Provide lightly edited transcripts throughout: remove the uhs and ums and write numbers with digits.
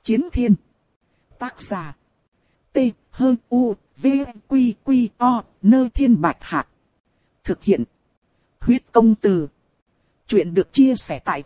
Chiến thiên. Tác giả. T-H-U-V-Q-Q-O, Thiên Bạch Hạc. Thực hiện. Huyết công từ. Chuyện được chia sẻ tại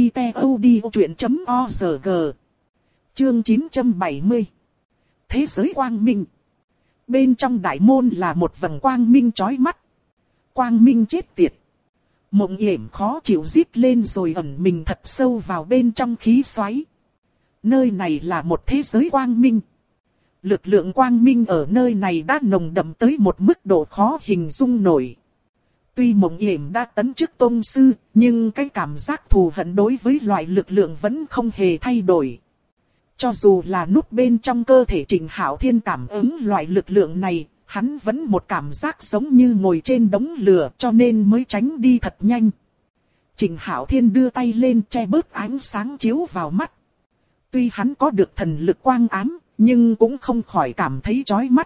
website.odchuyện.org. Chương 970. Thế giới quang minh. Bên trong đại môn là một vầng quang minh chói mắt. Quang minh chết tiệt. Mộng yểm khó chịu rít lên rồi ẩn mình thật sâu vào bên trong khí xoáy. Nơi này là một thế giới quang minh. Lực lượng quang minh ở nơi này đã nồng đậm tới một mức độ khó hình dung nổi. Tuy mộng yểm đã tấn chức tôn sư, nhưng cái cảm giác thù hận đối với loại lực lượng vẫn không hề thay đổi. Cho dù là núp bên trong cơ thể Trịnh Hạo Thiên cảm ứng loại lực lượng này, hắn vẫn một cảm giác giống như ngồi trên đống lửa cho nên mới tránh đi thật nhanh. Trịnh Hạo Thiên đưa tay lên che bớt ánh sáng chiếu vào mắt. Tuy hắn có được thần lực quang ám, nhưng cũng không khỏi cảm thấy chói mắt.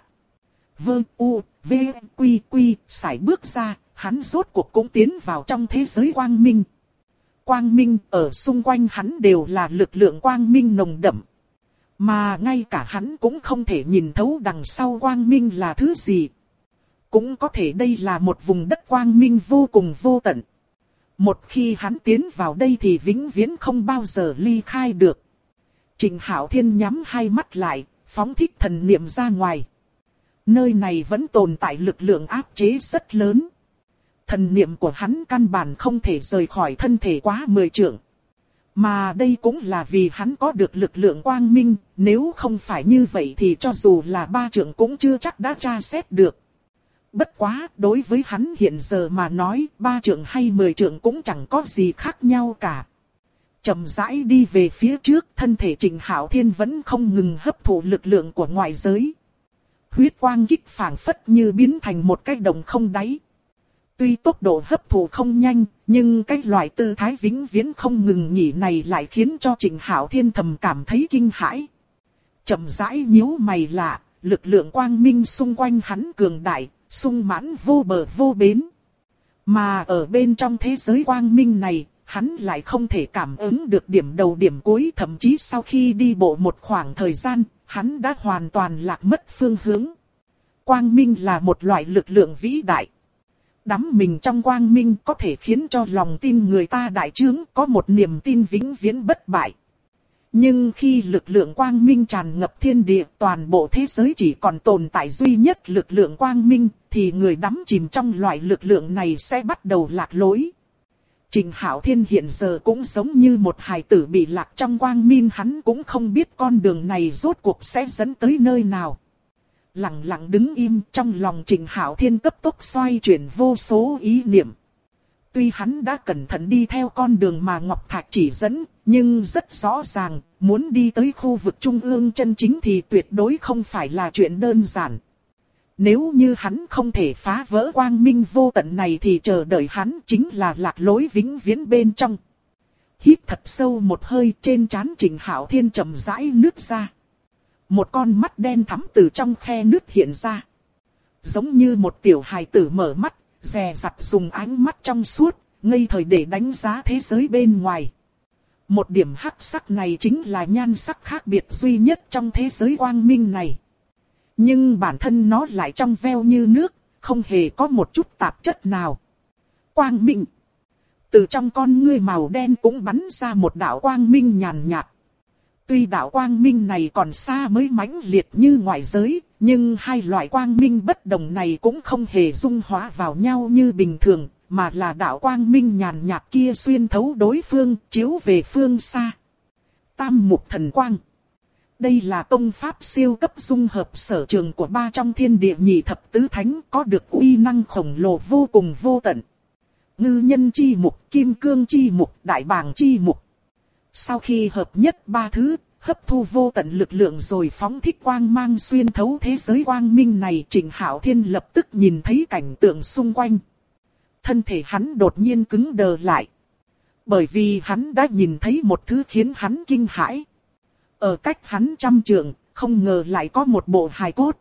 V-U-V-Quy-Quy sải bước ra, hắn rốt cuộc cũng tiến vào trong thế giới quang minh. Quang minh ở xung quanh hắn đều là lực lượng quang minh nồng đậm. Mà ngay cả hắn cũng không thể nhìn thấu đằng sau quang minh là thứ gì. Cũng có thể đây là một vùng đất quang minh vô cùng vô tận. Một khi hắn tiến vào đây thì vĩnh viễn không bao giờ ly khai được. Trịnh Hạo Thiên nhắm hai mắt lại, phóng thích thần niệm ra ngoài. Nơi này vẫn tồn tại lực lượng áp chế rất lớn. Thần niệm của hắn căn bản không thể rời khỏi thân thể quá 10 trượng. Mà đây cũng là vì hắn có được lực lượng quang minh, nếu không phải như vậy thì cho dù là 3 trượng cũng chưa chắc đã tra xét được. Bất quá, đối với hắn hiện giờ mà nói, 3 trượng hay 10 trượng cũng chẳng có gì khác nhau cả. Chậm rãi đi về phía trước, thân thể Trịnh Hạo Thiên vẫn không ngừng hấp thụ lực lượng của ngoại giới. Huyết quang kích phảng phất như biến thành một cái đồng không đáy. Tuy tốc độ hấp thụ không nhanh, nhưng cái loại tư thái vĩnh viễn không ngừng nghỉ này lại khiến cho Trịnh Hạo Thiên thầm cảm thấy kinh hãi. Chậm rãi nhíu mày lạ, lực lượng quang minh xung quanh hắn cường đại, sung mãn vô bờ vô bến. Mà ở bên trong thế giới quang minh này, hắn lại không thể cảm ứng được điểm đầu điểm cuối, thậm chí sau khi đi bộ một khoảng thời gian, hắn đã hoàn toàn lạc mất phương hướng. Quang minh là một loại lực lượng vĩ đại. Đắm mình trong quang minh có thể khiến cho lòng tin người ta đại trướng, có một niềm tin vĩnh viễn bất bại. Nhưng khi lực lượng quang minh tràn ngập thiên địa, toàn bộ thế giới chỉ còn tồn tại duy nhất lực lượng quang minh, thì người đắm chìm trong loại lực lượng này sẽ bắt đầu lạc lối. Trịnh Hạo Thiên hiện giờ cũng giống như một hài tử bị lạc trong quang minh, hắn cũng không biết con đường này rốt cuộc sẽ dẫn tới nơi nào. Lặng lặng đứng im, trong lòng Trịnh Hạo Thiên cấp tốc xoay chuyển vô số ý niệm. Tuy hắn đã cẩn thận đi theo con đường mà Ngọc Thạch chỉ dẫn, nhưng rất rõ ràng, muốn đi tới khu vực trung ương chân chính thì tuyệt đối không phải là chuyện đơn giản. Nếu như hắn không thể phá vỡ quang minh vô tận này thì chờ đợi hắn chính là lạc lối vĩnh viễn bên trong. Hít thật sâu một hơi, trên trán Trịnh Hạo Thiên chậm rãi nứt ra. Một con mắt đen thắm từ trong khe nứt hiện ra. Giống như một tiểu hài tử mở mắt, dè dặt dùng ánh mắt trong suốt, ngây thời để đánh giá thế giới bên ngoài. Một điểm hắc sắc này chính là nhan sắc khác biệt duy nhất trong thế giới quang minh này. Nhưng bản thân nó lại trong veo như nước, không hề có một chút tạp chất nào. Quang minh. Từ trong con ngươi màu đen cũng bắn ra một đạo quang minh nhàn nhạt. Tuy đạo quang minh này còn xa mới mãnh liệt như ngoại giới, nhưng hai loại quang minh bất đồng này cũng không hề dung hóa vào nhau như bình thường, mà là đạo quang minh nhàn nhạt kia xuyên thấu đối phương, chiếu về phương xa. Tam mục thần quang. Đây là công pháp siêu cấp dung hợp sở trường của 3 trong thiên địa nhị thập tứ thánh, có được uy năng khổng lồ vô cùng vô tận. Ngư nhân chi mục, kim cương chi mục, đại bàng chi mục. Sau khi hợp nhất 3 thứ, hấp thu vô tận lực lượng rồi phóng thích quang mang xuyên thấu thế giới quang minh này, Trịnh Hạo Thiên lập tức nhìn thấy cảnh tượng xung quanh. Thân thể hắn đột nhiên cứng đờ lại. Bởi vì hắn đã nhìn thấy một thứ khiến hắn kinh hãi. Ở cách hắn 100 trượng, không ngờ lại có một bộ hài cốt.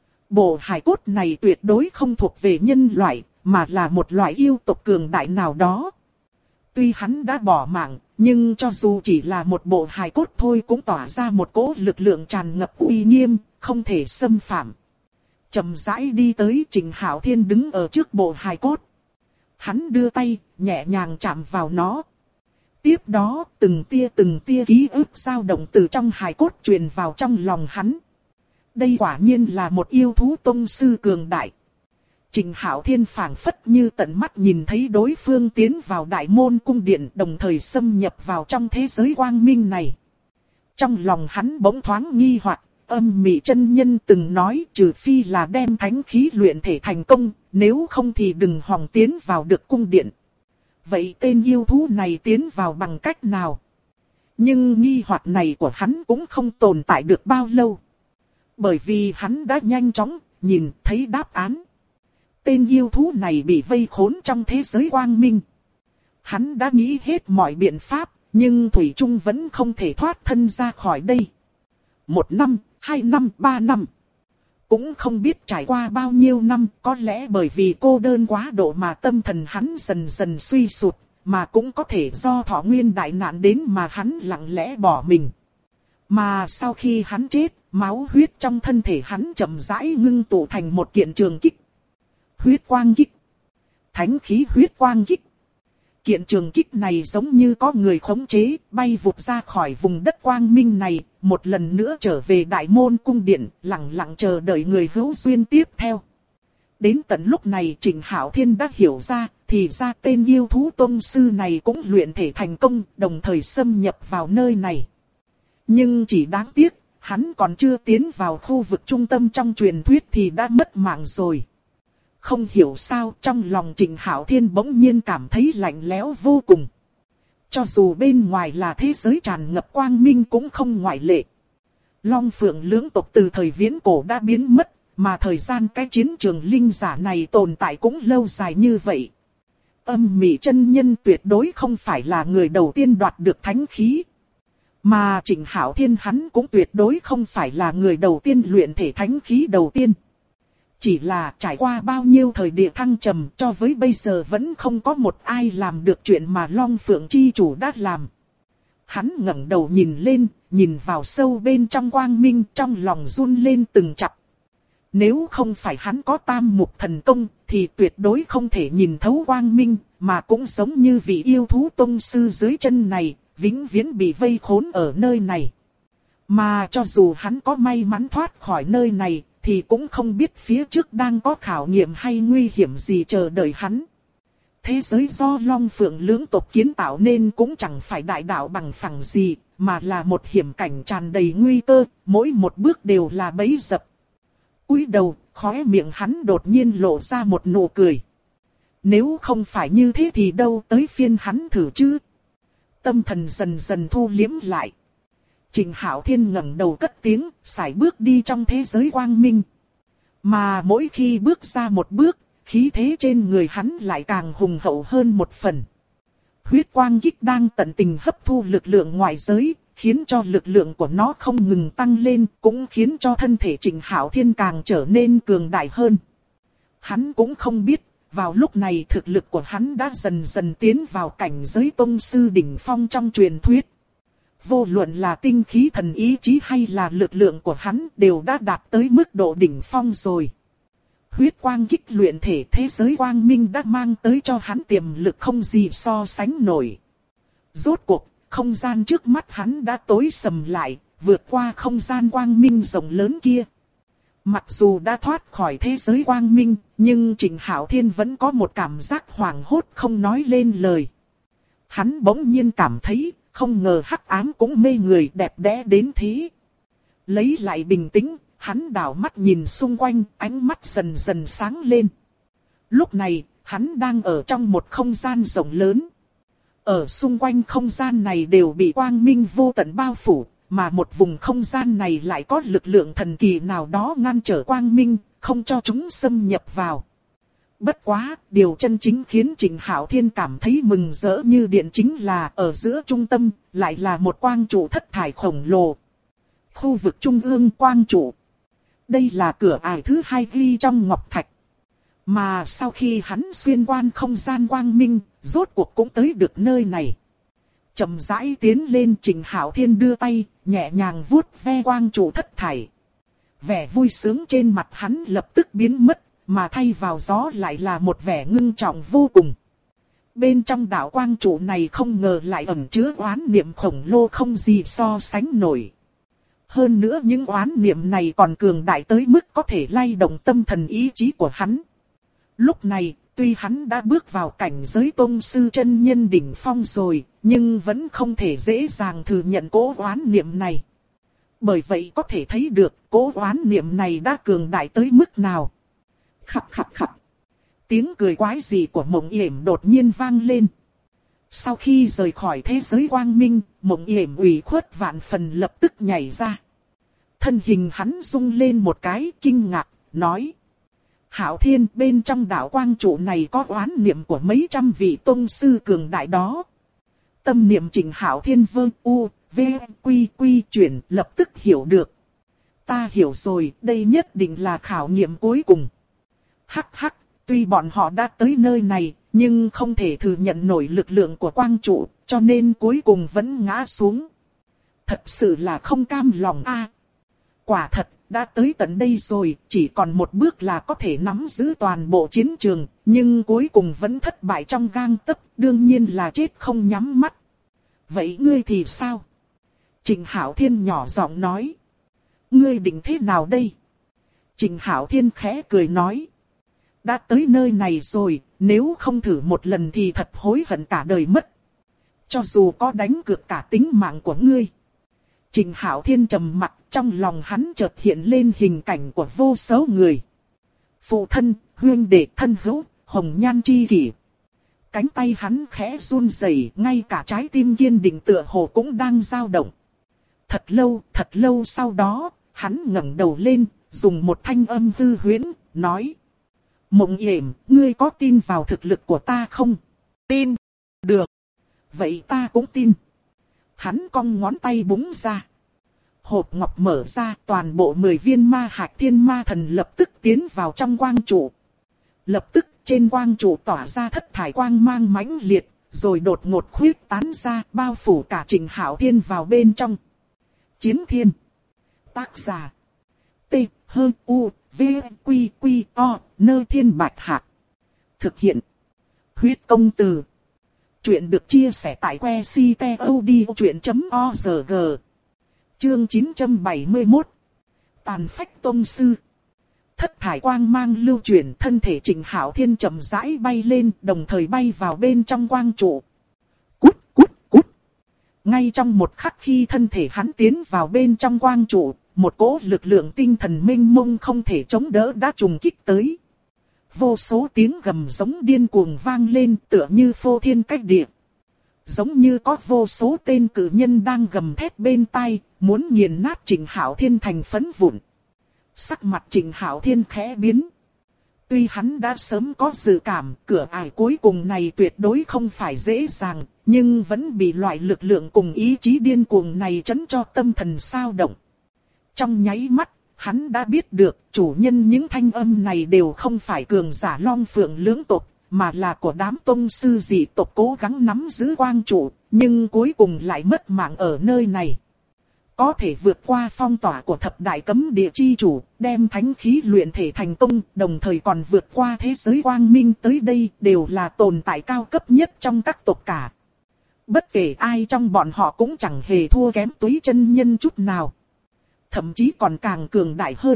Bộ hài cốt này tuyệt đối không thuộc về nhân loại, mà là một loại yêu tộc cường đại nào đó. Tuy hắn đã bỏ mạng, nhưng cho dù chỉ là một bộ hài cốt thôi cũng tỏa ra một cỗ lực lượng tràn ngập uy nghiêm, không thể xâm phạm. Chậm rãi đi tới, Trịnh Hạo Thiên đứng ở trước bộ hài cốt. Hắn đưa tay, nhẹ nhàng chạm vào nó. Tiếp đó, từng tia ký ức dao động từ trong hài cốt truyền vào trong lòng hắn. Đây quả nhiên là một yêu thú tông sư cường đại. Trịnh Hạo Thiên phảng phất như tận mắt nhìn thấy đối phương tiến vào đại môn cung điện, đồng thời xâm nhập vào trong thế giới quang minh này. Trong lòng hắn bỗng thoáng nghi hoặc, Âm Mị chân nhân từng nói trừ phi là đem thánh khí luyện thể thành công, nếu không thì đừng hòng tiến vào được cung điện. Vậy tên yêu thú này tiến vào bằng cách nào? Nhưng nghi hoặc này của hắn cũng không tồn tại được bao lâu. Bởi vì hắn đã nhanh chóng nhìn thấy đáp án. Tên yêu thú này bị vây khốn trong thế giới quang minh. Hắn đã nghĩ hết mọi biện pháp, nhưng thủy chung vẫn không thể thoát thân ra khỏi đây. 1 năm, 2 năm, 3 năm. Cũng không biết trải qua bao nhiêu năm, có lẽ bởi vì cô đơn quá độ mà tâm thần hắn dần dần suy sụt, mà cũng có thể do thọ nguyên đại nạn đến mà hắn lặng lẽ bỏ mình. Mà sau khi hắn chết, máu huyết trong thân thể hắn chậm rãi ngưng tụ thành một kiện trường kích. Huyết quang kích. Thánh khí huyết quang kích. Kiện trường kích này giống như có người khống chế, bay vụt ra khỏi vùng đất quang minh này, một lần nữa trở về đại môn cung điện, lặng lặng chờ đợi người hữu duyên tiếp theo. Đến tận lúc này Trịnh Hạo Thiên đã hiểu ra, thì ra tên yêu thú tông sư này cũng luyện thể thành công, đồng thời xâm nhập vào nơi này. Nhưng chỉ đáng tiếc, hắn còn chưa tiến vào khu vực trung tâm trong truyền thuyết thì đã mất mạng rồi. Không hiểu sao trong lòng Trịnh Hạo Thiên bỗng nhiên cảm thấy lạnh lẽo vô cùng. Cho dù bên ngoài là thế giới tràn ngập quang minh cũng không ngoại lệ. Long Phượng lưỡng tộc từ thời viễn cổ đã biến mất, mà thời gian cái chiến trường linh giả này tồn tại cũng lâu dài như vậy. Âm Mị chân nhân tuyệt đối không phải là người đầu tiên đoạt được thánh khí. Mà Trịnh Hạo Thiên hắn cũng tuyệt đối không phải là người đầu tiên luyện thể thánh khí đầu tiên. Chỉ là trải qua bao nhiêu thời địa thăng trầm cho với bây giờ vẫn không có một ai làm được chuyện mà Long Phượng chi chủ đã làm. Hắn ngẩng đầu nhìn lên, nhìn vào sâu bên trong quang minh, trong lòng run lên từng chập. Nếu không phải hắn có tam mục thần công thì tuyệt đối không thể nhìn thấu quang minh, mà cũng giống như vị yêu thú tông sư dưới chân này, vĩnh viễn bị vây khốn ở nơi này. Mà cho dù hắn có may mắn thoát khỏi nơi này, thì cũng không biết phía trước đang có khảo nghiệm hay nguy hiểm gì chờ đợi hắn. Thế giới do Long Phượng lưỡng tộc kiến tạo nên cũng chẳng phải đại đạo bằng phẳng gì, mà là một hiểm cảnh tràn đầy nguy cơ, mỗi một bước đều là bẫy dập. Cúi đầu, khóe miệng hắn đột nhiên lộ ra một nụ cười. Nếu không phải như thế thì đâu tới phiên hắn thử chứ. Tâm thần dần dần thu liếm lại. Trịnh Hạo Thiên ngẩng đầu cất tiếng, sải bước đi trong thế giới quang minh. Mà mỗi khi bước ra một bước, khí thế trên người hắn lại càng hùng hậu hơn một phần. Huyết quang kích đang tận tình hấp thu lực lượng ngoại giới, khiến cho lực lượng của nó không ngừng tăng lên, cũng khiến cho thân thể Trịnh Hạo Thiên càng trở nên cường đại hơn. Hắn cũng không biết, vào lúc này thực lực của hắn đã dần dần tiến vào cảnh giới tông sư đỉnh phong trong truyền thuyết. Vô luận là tinh khí thần ý chí hay là lực lượng của hắn đều đã đạt tới mức độ đỉnh phong rồi. Huyết quang kích luyện thể thế giới quang minh đã mang tới cho hắn tiềm lực không gì so sánh nổi. Rốt cuộc, không gian trước mắt hắn đã tối sầm lại, vượt qua không gian quang minh rộng lớn kia. Mặc dù đã thoát khỏi thế giới quang minh, nhưng Trịnh Hạo Thiên vẫn có một cảm giác hoảng hốt không nói lên lời. Hắn bỗng nhiên cảm thấy, không ngờ hắc ám cũng mê người đẹp đẽ đến thế. Lấy lại bình tĩnh, hắn đảo mắt nhìn xung quanh, ánh mắt dần dần sáng lên. Lúc này, hắn đang ở trong một không gian rộng lớn. Ở xung quanh không gian này đều bị quang minh vô tận bao phủ, mà một vùng không gian này lại có lực lượng thần kỳ nào đó ngăn trở quang minh, không cho chúng xâm nhập vào. Bất quá, điều chân chính khiến Trịnh Hạo Thiên cảm thấy mừng rỡ như điện chính là ở giữa trung tâm, lại là một quang trụ thất thải khổng lồ. Khu vực trung ương quang trụ. Đây là cửa ải thứ 2 ghi trong ngọc thạch. Mà sau khi hắn xuyên qua không gian quang minh, rốt cuộc cũng tới được nơi này. Chậm rãi tiến lên, Trình Hạo Thiên đưa tay, nhẹ nhàng vuốt ve quang trụ thất thải. Vẻ vui sướng trên mặt hắn lập tức biến mất, mà thay vào đó lại là một vẻ ngưng trọng vô cùng. Bên trong đạo quang trụ này không ngờ lại ẩn chứa oán niệm khổng lồ không gì so sánh nổi. Hơn nữa những oán niệm này còn cường đại tới mức có thể lay động tâm thần ý chí của hắn. Lúc này, tuy hắn đã bước vào cảnh giới tôn sư chân nhân đỉnh phong rồi, nhưng vẫn không thể dễ dàng thừa nhận cỗ oán niệm này. Bởi vậy có thể thấy được cỗ oán niệm này đã cường đại tới mức nào. Khập khập khập. Tiếng cười quái dị của Mộng Yểm đột nhiên vang lên. Sau khi rời khỏi thế giới quang minh, Mộng Yểm ủy khuất vạn phần lập tức nhảy ra. Thân hình hắn rung lên một cái kinh ngạc, nói. Hạo Thiên, bên trong đạo quang trụ này có oán niệm của mấy trăm vị tôn sư cường đại đó. Tâm niệm Trình Hạo Thiên vơ u, v, quy quy chuyển lập tức hiểu được. Ta hiểu rồi, đây nhất định là khảo nghiệm cuối cùng. Hắc hắc, tuy bọn họ đã tới nơi này, nhưng không thể thừa nhận nổi lực lượng của quang trụ, cho nên cuối cùng vẫn ngã xuống. Thật sự là không cam lòng a. Quả thật, đã tới tận đây rồi, chỉ còn một bước là có thể nắm giữ toàn bộ chiến trường, nhưng cuối cùng vẫn thất bại trong gang tấc, đương nhiên là chết không nhắm mắt. Vậy ngươi thì sao? Trình Hạo Thiên nhỏ giọng nói. Ngươi định thế nào đây? Trình Hạo Thiên khẽ cười nói. Đã tới nơi này rồi, nếu không thử một lần thì thật hối hận cả đời mất. Cho dù có đánh cược cả tính mạng của ngươi. Trình Hạo Thiên trầm mặc, trong lòng hắn chợt hiện lên hình cảnh của vô số người. Phụ thân, huynh đệ thân hữu, hồng nhan chi kỷ. Cánh tay hắn khẽ run rẩy, ngay cả trái tim kiên định tựa hồ cũng đang dao động. Thật lâu sau đó, hắn ngẩng đầu lên, dùng một thanh âm hư huyễn, nói. Mộng Yểm, ngươi có tin vào thực lực của ta không? Tin. Được. Vậy ta cũng tin. Hắn cong ngón tay búng ra. Hộp ngọc mở ra, toàn bộ 10 viên ma hạch thiên ma thần lập tức tiến vào trong quang trụ. Lập tức trên quang trụ tỏa ra thất thải quang mang mãnh liệt, rồi đột ngột khuyết tán ra, bao phủ cả Trình Hạo Thiên vào bên trong. Chiến Thiên. Tác giả. T, H, U, V, Quy, Quy, O, Nơ Thiên Bạch Hạc. Thực hiện. Huyết công từ. Chuyện được chia sẻ tại que ctod.org. Chương 971. Tàn phách tôn sư. Thất thải quang mang lưu chuyển, thân thể Trình Hạo Thiên chậm rãi bay lên, đồng thời bay vào bên trong quang trụ. Cút cút cút. Ngay trong một khắc khi thân thể hắn tiến vào bên trong quang trụ, một cỗ lực lượng tinh thần mênh mông không thể chống đỡ đã trùng kích tới. Vô số tiếng gầm giống điên cuồng vang lên, tựa như phô thiên cách địa. Giống như có vô số tên cử nhân đang gầm thét bên tai, muốn nghiền nát Trình Hạo Thiên thành phấn vụn. Sắc mặt Trình Hạo Thiên khẽ biến. Tuy hắn đã sớm có dự cảm, cửa ải cuối cùng này tuyệt đối không phải dễ dàng, nhưng vẫn bị loại lực lượng cùng ý chí điên cuồng này chấn cho tâm thần sao động. Trong nháy mắt, hắn đã biết được chủ nhân những thanh âm này đều không phải cường giả Long Phượng lưỡng tộc, mà là của đám tông sư dị tộc cố gắng nắm giữ quang trụ, nhưng cuối cùng lại mất mạng ở nơi này. Có thể vượt qua phong tỏa của thập đại cấm địa chi chủ, đem thánh khí luyện thể thành công, đồng thời còn vượt qua thế giới quang minh tới đây, đều là tồn tại cao cấp nhất trong các tộc cả. Bất kể ai trong bọn họ cũng chẳng hề thua kém Túy chân nhân chút nào. Thậm chí còn càng cường đại hơn.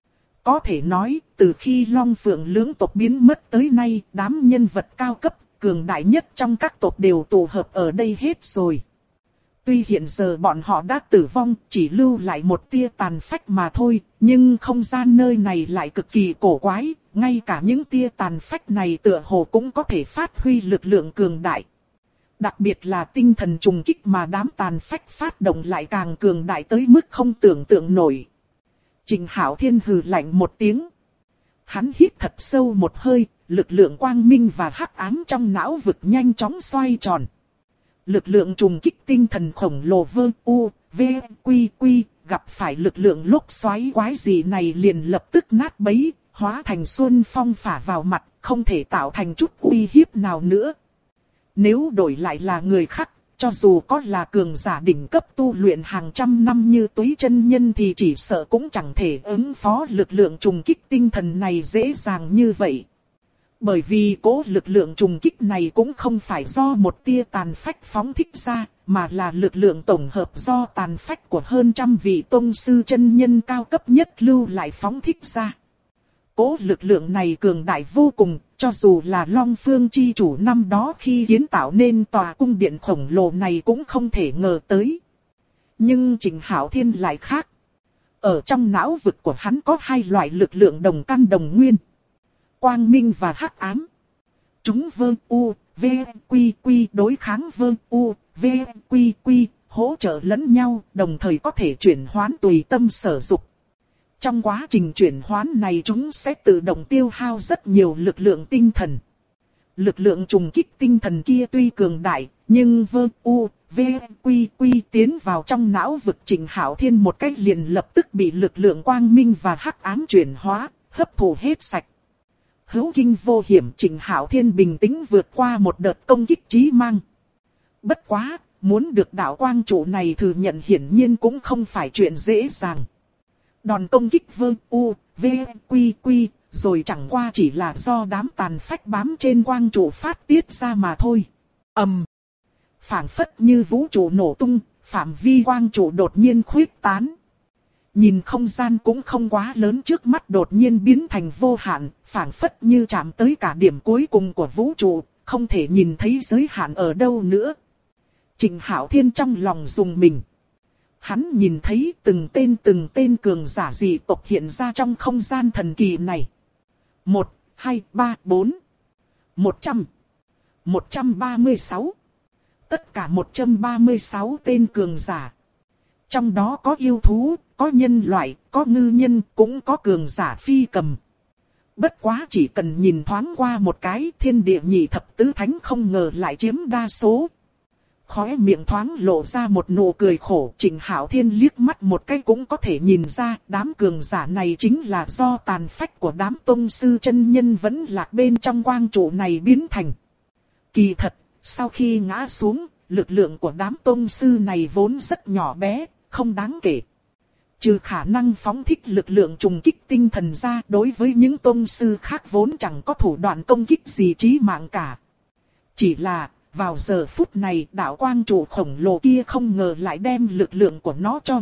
Có thể nói, từ khi Long Phượng lưỡng tộc biến mất tới nay, đám nhân vật cao cấp, cường đại nhất trong các tộc đều tụ hợp ở đây hết rồi. Tuy hiện giờ bọn họ đã tử vong, chỉ lưu lại một tia tàn phách mà thôi, nhưng không gian nơi này lại cực kỳ cổ quái, ngay cả những tia tàn phách này tựa hồ cũng có thể phát huy lực lượng cường đại. Đặc biệt là tinh thần trùng kích mà đám tàn phách phát động lại càng cường đại tới mức không tưởng tượng nổi. Trình Hạo Thiên hừ lạnh một tiếng. Hắn hít thật sâu một hơi, lực lượng quang minh và hắc ám trong não vực nhanh chóng xoay tròn. Lực lượng trùng kích tinh thần khổng lồ vơ u, v, quy quy, gặp phải lực lượng lốc xoáy quái dị này liền lập tức nát bấy, hóa thành xuân phong phả vào mặt, không thể tạo thành chút uy hiếp nào nữa. Nếu đổi lại là người khác, cho dù có là cường giả đỉnh cấp tu luyện hàng trăm năm như Túy chân nhân thì chỉ sợ cũng chẳng thể ứng phó lực lượng trùng kích tinh thần này dễ dàng như vậy. Bởi vì cố lực lượng trùng kích này cũng không phải do một tia tàn phách phóng thích ra, mà là lực lượng tổng hợp do tàn phách của hơn trăm vị tông sư chân nhân cao cấp nhất lưu lại phóng thích ra. Cố lực lượng này cường đại vô cùng, cho dù là Long Phương chi chủ năm đó khi kiến tạo nên tòa cung điện khổng lồ này cũng không thể ngờ tới. Nhưng Trịnh Hạo Thiên lại khác. Ở trong não vực của hắn có hai loại lực lượng đồng căn đồng nguyên. Quang minh và hắc ám. Chúng vơ u, v, quy quy đối kháng vơ u, v, quy quy, hỗ trợ lẫn nhau, đồng thời có thể chuyển hoán tùy tâm sở dục. Trong quá trình chuyển hoán này chúng sẽ tự động tiêu hao rất nhiều lực lượng tinh thần. Lực lượng trùng kích tinh thần kia tuy cường đại, nhưng vơ u, v, quy quy tiến vào trong não vực Trịnh Hạo Thiên một cách liền lập tức bị lực lượng quang minh và hắc ám chuyển hóa, hấp thụ hết sạch. Hữu kinh vô hiểm, Trịnh Hạo Thiên bình tĩnh vượt qua một đợt công kích chí mang. Bất quá, muốn được đạo quang trụ này thừa nhận hiển nhiên cũng không phải chuyện dễ dàng. Đòn công kích vơ u, v, quy quy, rồi chẳng qua chỉ là do đám tàn phách bám trên quang trụ phát tiết ra mà thôi. Phảng phất như vũ trụ nổ tung, phạm vi quang trụ đột nhiên khuyết tán. Nhìn không gian cũng không quá lớn trước mắt đột nhiên biến thành vô hạn, phảng phất như chạm tới cả điểm cuối cùng của vũ trụ, không thể nhìn thấy giới hạn ở đâu nữa. Trịnh Hạo Thiên trong lòng rùng mình. Hắn nhìn thấy từng tên cường giả dị tộc hiện ra trong không gian thần kỳ này. 1, 2, 3, 4, 100, 136. Tất cả 136 tên cường giả. Trong đó có yêu thú, có nhân loại, có ngư nhân, cũng có cường giả phi cầm. Bất quá chỉ cần nhìn thoáng qua một cái, thiên địa nhị thập tứ thánh không ngờ lại chiếm đa số. Khóe miệng thoáng lộ ra một nụ cười khổ, Trịnh Hạo Thiên liếc mắt một cái cũng có thể nhìn ra đám cường giả này chính là do tàn phách của đám tông sư chân nhân vẫn lạc bên trong quang trụ này biến thành. Kỳ thật, sau khi ngã xuống, lực lượng của đám tông sư này vốn rất nhỏ bé, không đáng kể. Trừ khả năng phóng thích lực lượng trùng kích tinh thần ra, đối với những tông sư khác vốn chẳng có thủ đoạn công kích gì chí mạng cả. Chỉ là, vào giờ phút này đạo quang trụ khổng lồ kia không ngờ lại đem lực lượng của nó cho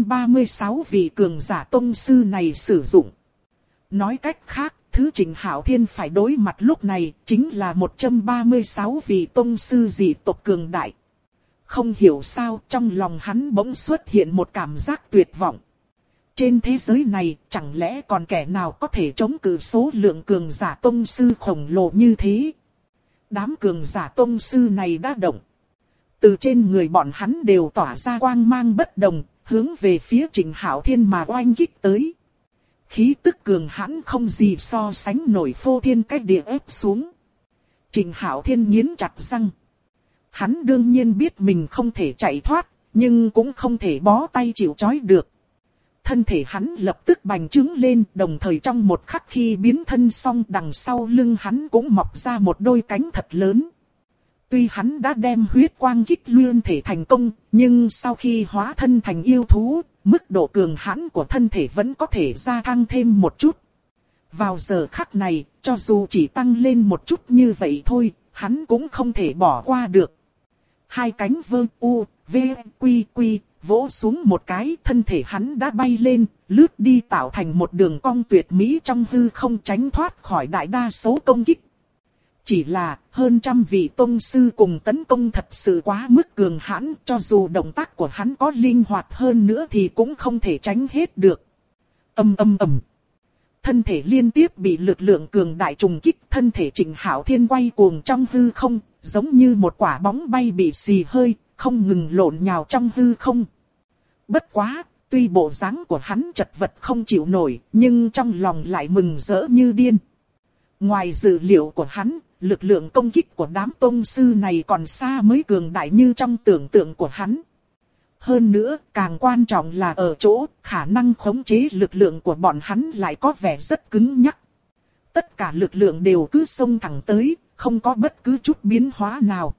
136 vị cường giả tông sư này sử dụng. Nói cách khác, thứ Trịnh Hạo Thiên phải đối mặt lúc này chính là 136 vị tông sư dị tộc cường đại. Không hiểu sao trong lòng hắn bỗng xuất hiện một cảm giác tuyệt vọng. Trên thế giới này chẳng lẽ còn kẻ nào có thể chống cự số lượng cường giả tông sư khổng lồ như thế? Đám cường giả tông sư này đã động. Từ trên người bọn hắn đều tỏa ra quang mang bất đồng, hướng về phía Trịnh Hạo Thiên mà oanh kích tới. Khí tức cường hãn không gì so sánh nổi phô thiên cách địa ép xuống. Trịnh Hạo Thiên nghiến chặt răng. Hắn đương nhiên biết mình không thể chạy thoát, nhưng cũng không thể bó tay chịu trói được. Thân thể hắn lập tức bành trướng lên, đồng thời trong một khắc khi biến thân xong đằng sau lưng hắn cũng mọc ra một đôi cánh thật lớn. Tuy hắn đã đem huyết quang kích luyện thể thành công, nhưng sau khi hóa thân thành yêu thú, mức độ cường hãn của thân thể vẫn có thể gia tăng thêm một chút. Vào giờ khắc này, cho dù chỉ tăng lên một chút như vậy thôi, hắn cũng không thể bỏ qua được. Hai cánh vơ u, v, quy quy, vỗ xuống một cái, thân thể hắn đã bay lên, lướt đi tạo thành một đường cong tuyệt mỹ trong hư không, tránh thoát khỏi đại đa số công kích. Chỉ là, hơn trăm vị tông sư cùng tấn công thật sự quá mức cường hãn, cho dù động tác của hắn có linh hoạt hơn nữa thì cũng không thể tránh hết được. Ầm. Thân thể liên tiếp bị lực lượng cường đại trùng kích, thân thể Trịnh Hạo Thiên quay cuồng trong hư không, giống như một quả bóng bay bị xì hơi, không ngừng lộn nhào trong hư không. Bất quá, tuy bộ dáng của hắn chật vật không chịu nổi, nhưng trong lòng lại mừng rỡ như điên. Ngoài dự liệu của hắn, lực lượng công kích của đám tông sư này còn xa mới cường đại như trong tưởng tượng của hắn. Hơn nữa, càng quan trọng là ở chỗ, khả năng khống chế lực lượng của bọn hắn lại có vẻ rất cứng nhắc. tất cả lực lượng đều cứ xông thẳng tới, không có bất cứ chút biến hóa nào.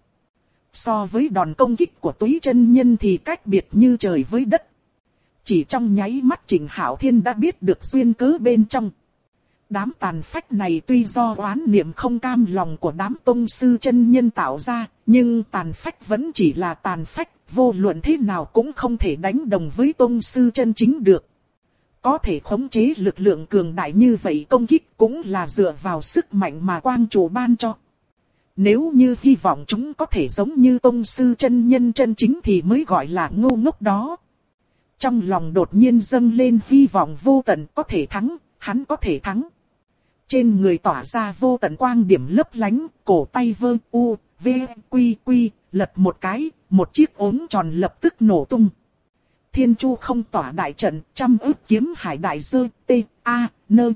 So với đòn công kích của Túy chân nhân thì cách biệt như trời với đất. Chỉ trong nháy mắt Trịnh Hạo Thiên đã biết được duyên cớ bên trong. Đám tàn phách này tuy do oán niệm không cam lòng của đám tông sư chân nhân tạo ra, nhưng tàn phách vẫn chỉ là tàn phách, vô luận thế nào cũng không thể đánh đồng với tông sư chân chính được. Có thể khống chế lực lượng cường đại như vậy công kích cũng là dựa vào sức mạnh mà quang chủ ban cho. Nếu như hy vọng chúng có thể giống như tông sư chân nhân chân chính thì mới gọi là ngu ngốc đó. Trong lòng đột nhiên dâng lên hy vọng vô tận có thể thắng, hắn có thể thắng. Trên người tỏa ra vô tận quang điểm lấp lánh, cổ tay vơ u, v, quy quy, lật một cái, một chiếc ốm tròn lập tức nổ tung. Thiên Chu không tỏa đại trận, trăm ức kiếm hải đại dơ, t, a, nơ.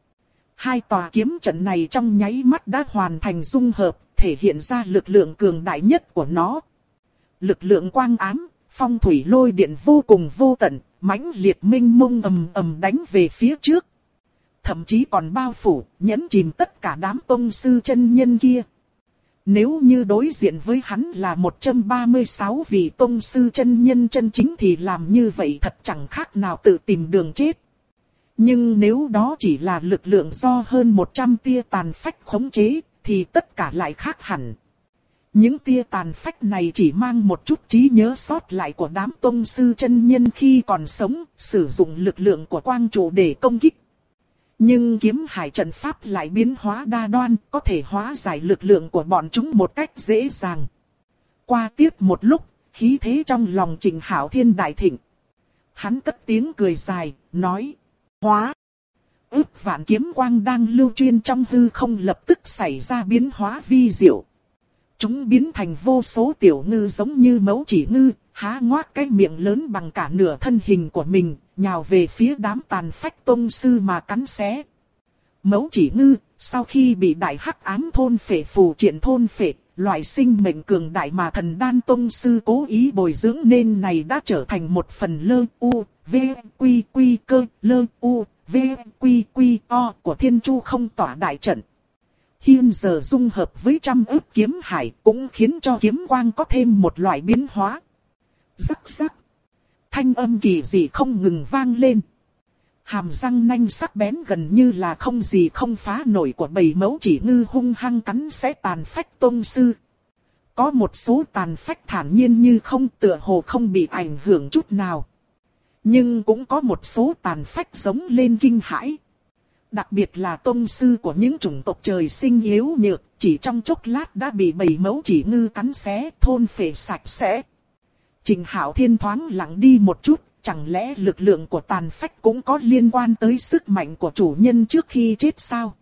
Hai tòa kiếm trận này trong nháy mắt đã hoàn thành dung hợp, thể hiện ra lực lượng cường đại nhất của nó. Lực lượng quang ám, phong thủy lôi điện vô cùng vô tận, mãnh liệt minh mông ầm ầm đánh về phía trước. Thậm chí còn bao phủ, nhấn chìm tất cả đám tông sư chân nhân kia. Nếu như đối diện với hắn là 136 vị tông sư chân nhân chân chính thì làm như vậy thật chẳng khác nào tự tìm đường chết. Nhưng nếu đó chỉ là lực lượng do hơn 100 tia tàn phách khống chế, thì tất cả lại khác hẳn. Những tia tàn phách này chỉ mang một chút trí nhớ sót lại của đám tông sư chân nhân khi còn sống, sử dụng lực lượng của quang trụ để công kích. Nhưng kiếm hải trận pháp lại biến hóa đa đoan, có thể hóa giải lực lượng của bọn chúng một cách dễ dàng. Qua tiếp một lúc, khí thế trong lòng Trịnh Hạo Thiên đại thịnh. Hắn cất tiếng cười dài, nói: hóa. Ước vạn kiếm quang đang lưu chuyên trong hư không lập tức xảy ra biến hóa vi diệu. Chúng biến thành vô số tiểu ngư giống như mẫu chỉ ngư, há ngoác cái miệng lớn bằng cả nửa thân hình của mình, nhào về phía đám tàn phách tông sư mà cắn xé. Mẫu chỉ ngư, sau khi bị đại hắc ám thôn phệ phù triện thôn phệ, loại sinh mệnh cường đại mà thần đan tông sư cố ý bồi dưỡng nên này đã trở thành một phần lơ u, v, quy quy cơ, lơ u, v, quy quy o của Thiên Chu không tỏa đại trận. Hiện giờ dung hợp với trăm ức kiếm hải cũng khiến cho kiếm quang có thêm một loại biến hóa. Rắc rắc. Thanh âm kỳ dị không ngừng vang lên. Hàm răng nanh sắc bén gần như là không gì không phá nổi của bầy mẫu chỉ ngư hung hăng cắn xé tàn phách tông sư. Có một số tàn phách thản nhiên như không, tựa hồ không bị ảnh hưởng chút nào. Nhưng cũng có một số tàn phách giống lên kinh hãi. Đặc biệt là tông sư của những chủng tộc trời sinh yếu nhược, chỉ trong chốc lát đã bị bầy mẫu chỉ ngư cắn xé, thôn phệ sạch sẽ. Trịnh Hạo Thiên thoáng lặng đi một chút, chẳng lẽ lực lượng của tàn phách cũng có liên quan tới sức mạnh của chủ nhân trước khi chết sao?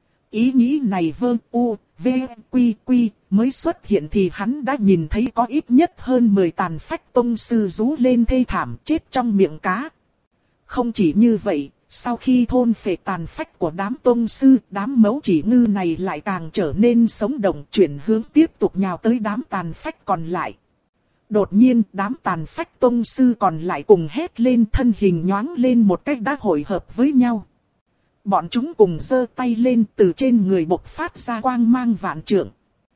Ý nghĩ này vơ u, v, quy quy mới xuất hiện thì hắn đã nhìn thấy có ít nhất hơn 10 tàn phách tông sư rú lên thê thảm chết trong miệng cá. Không chỉ như vậy, sau khi thôn phệ tàn phách của đám tông sư, đám mẫu chỉ ngư này lại càng trở nên sống động, chuyển hướng tiếp tục nhào tới đám tàn phách còn lại. Đột nhiên đám tàn phách tông sư còn lại cùng hét lên, thân hình nhoáng lên một cách đã hội hợp với nhau. Bọn chúng cùng giơ tay lên, từ trên người bộc phát ra quang mang vạn trượng.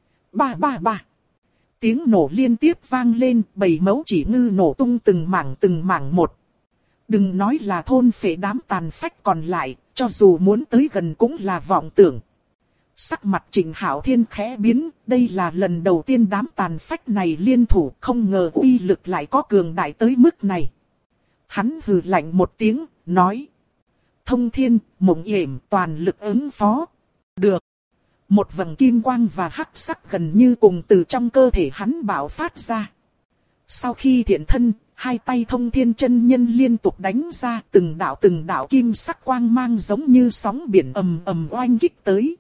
Ba ba ba. Tiếng nổ liên tiếp vang lên, bầy mẫu chỉ ngư nổ tung từng mảng một. Đừng nói là thôn phệ đám tàn phách còn lại, cho dù muốn tới gần cũng là vọng tưởng. Sắc mặt Trịnh Hạo Thiên khẽ biến, đây là lần đầu tiên đám tàn phách này liên thủ, không ngờ uy lực lại có cường đại tới mức này. Hắn hừ lạnh một tiếng, nói: Thông Thiên, Mộng Yểm toàn lực ứng phó. Được. Một vầng kim quang và hắc sắc gần như cùng từ trong cơ thể hắn bạo phát ra. Sau khi thiện thân, hai tay Thông Thiên chân nhân liên tục đánh ra, từng đạo kim sắc quang mang giống như sóng biển ầm ầm oanh kích tới.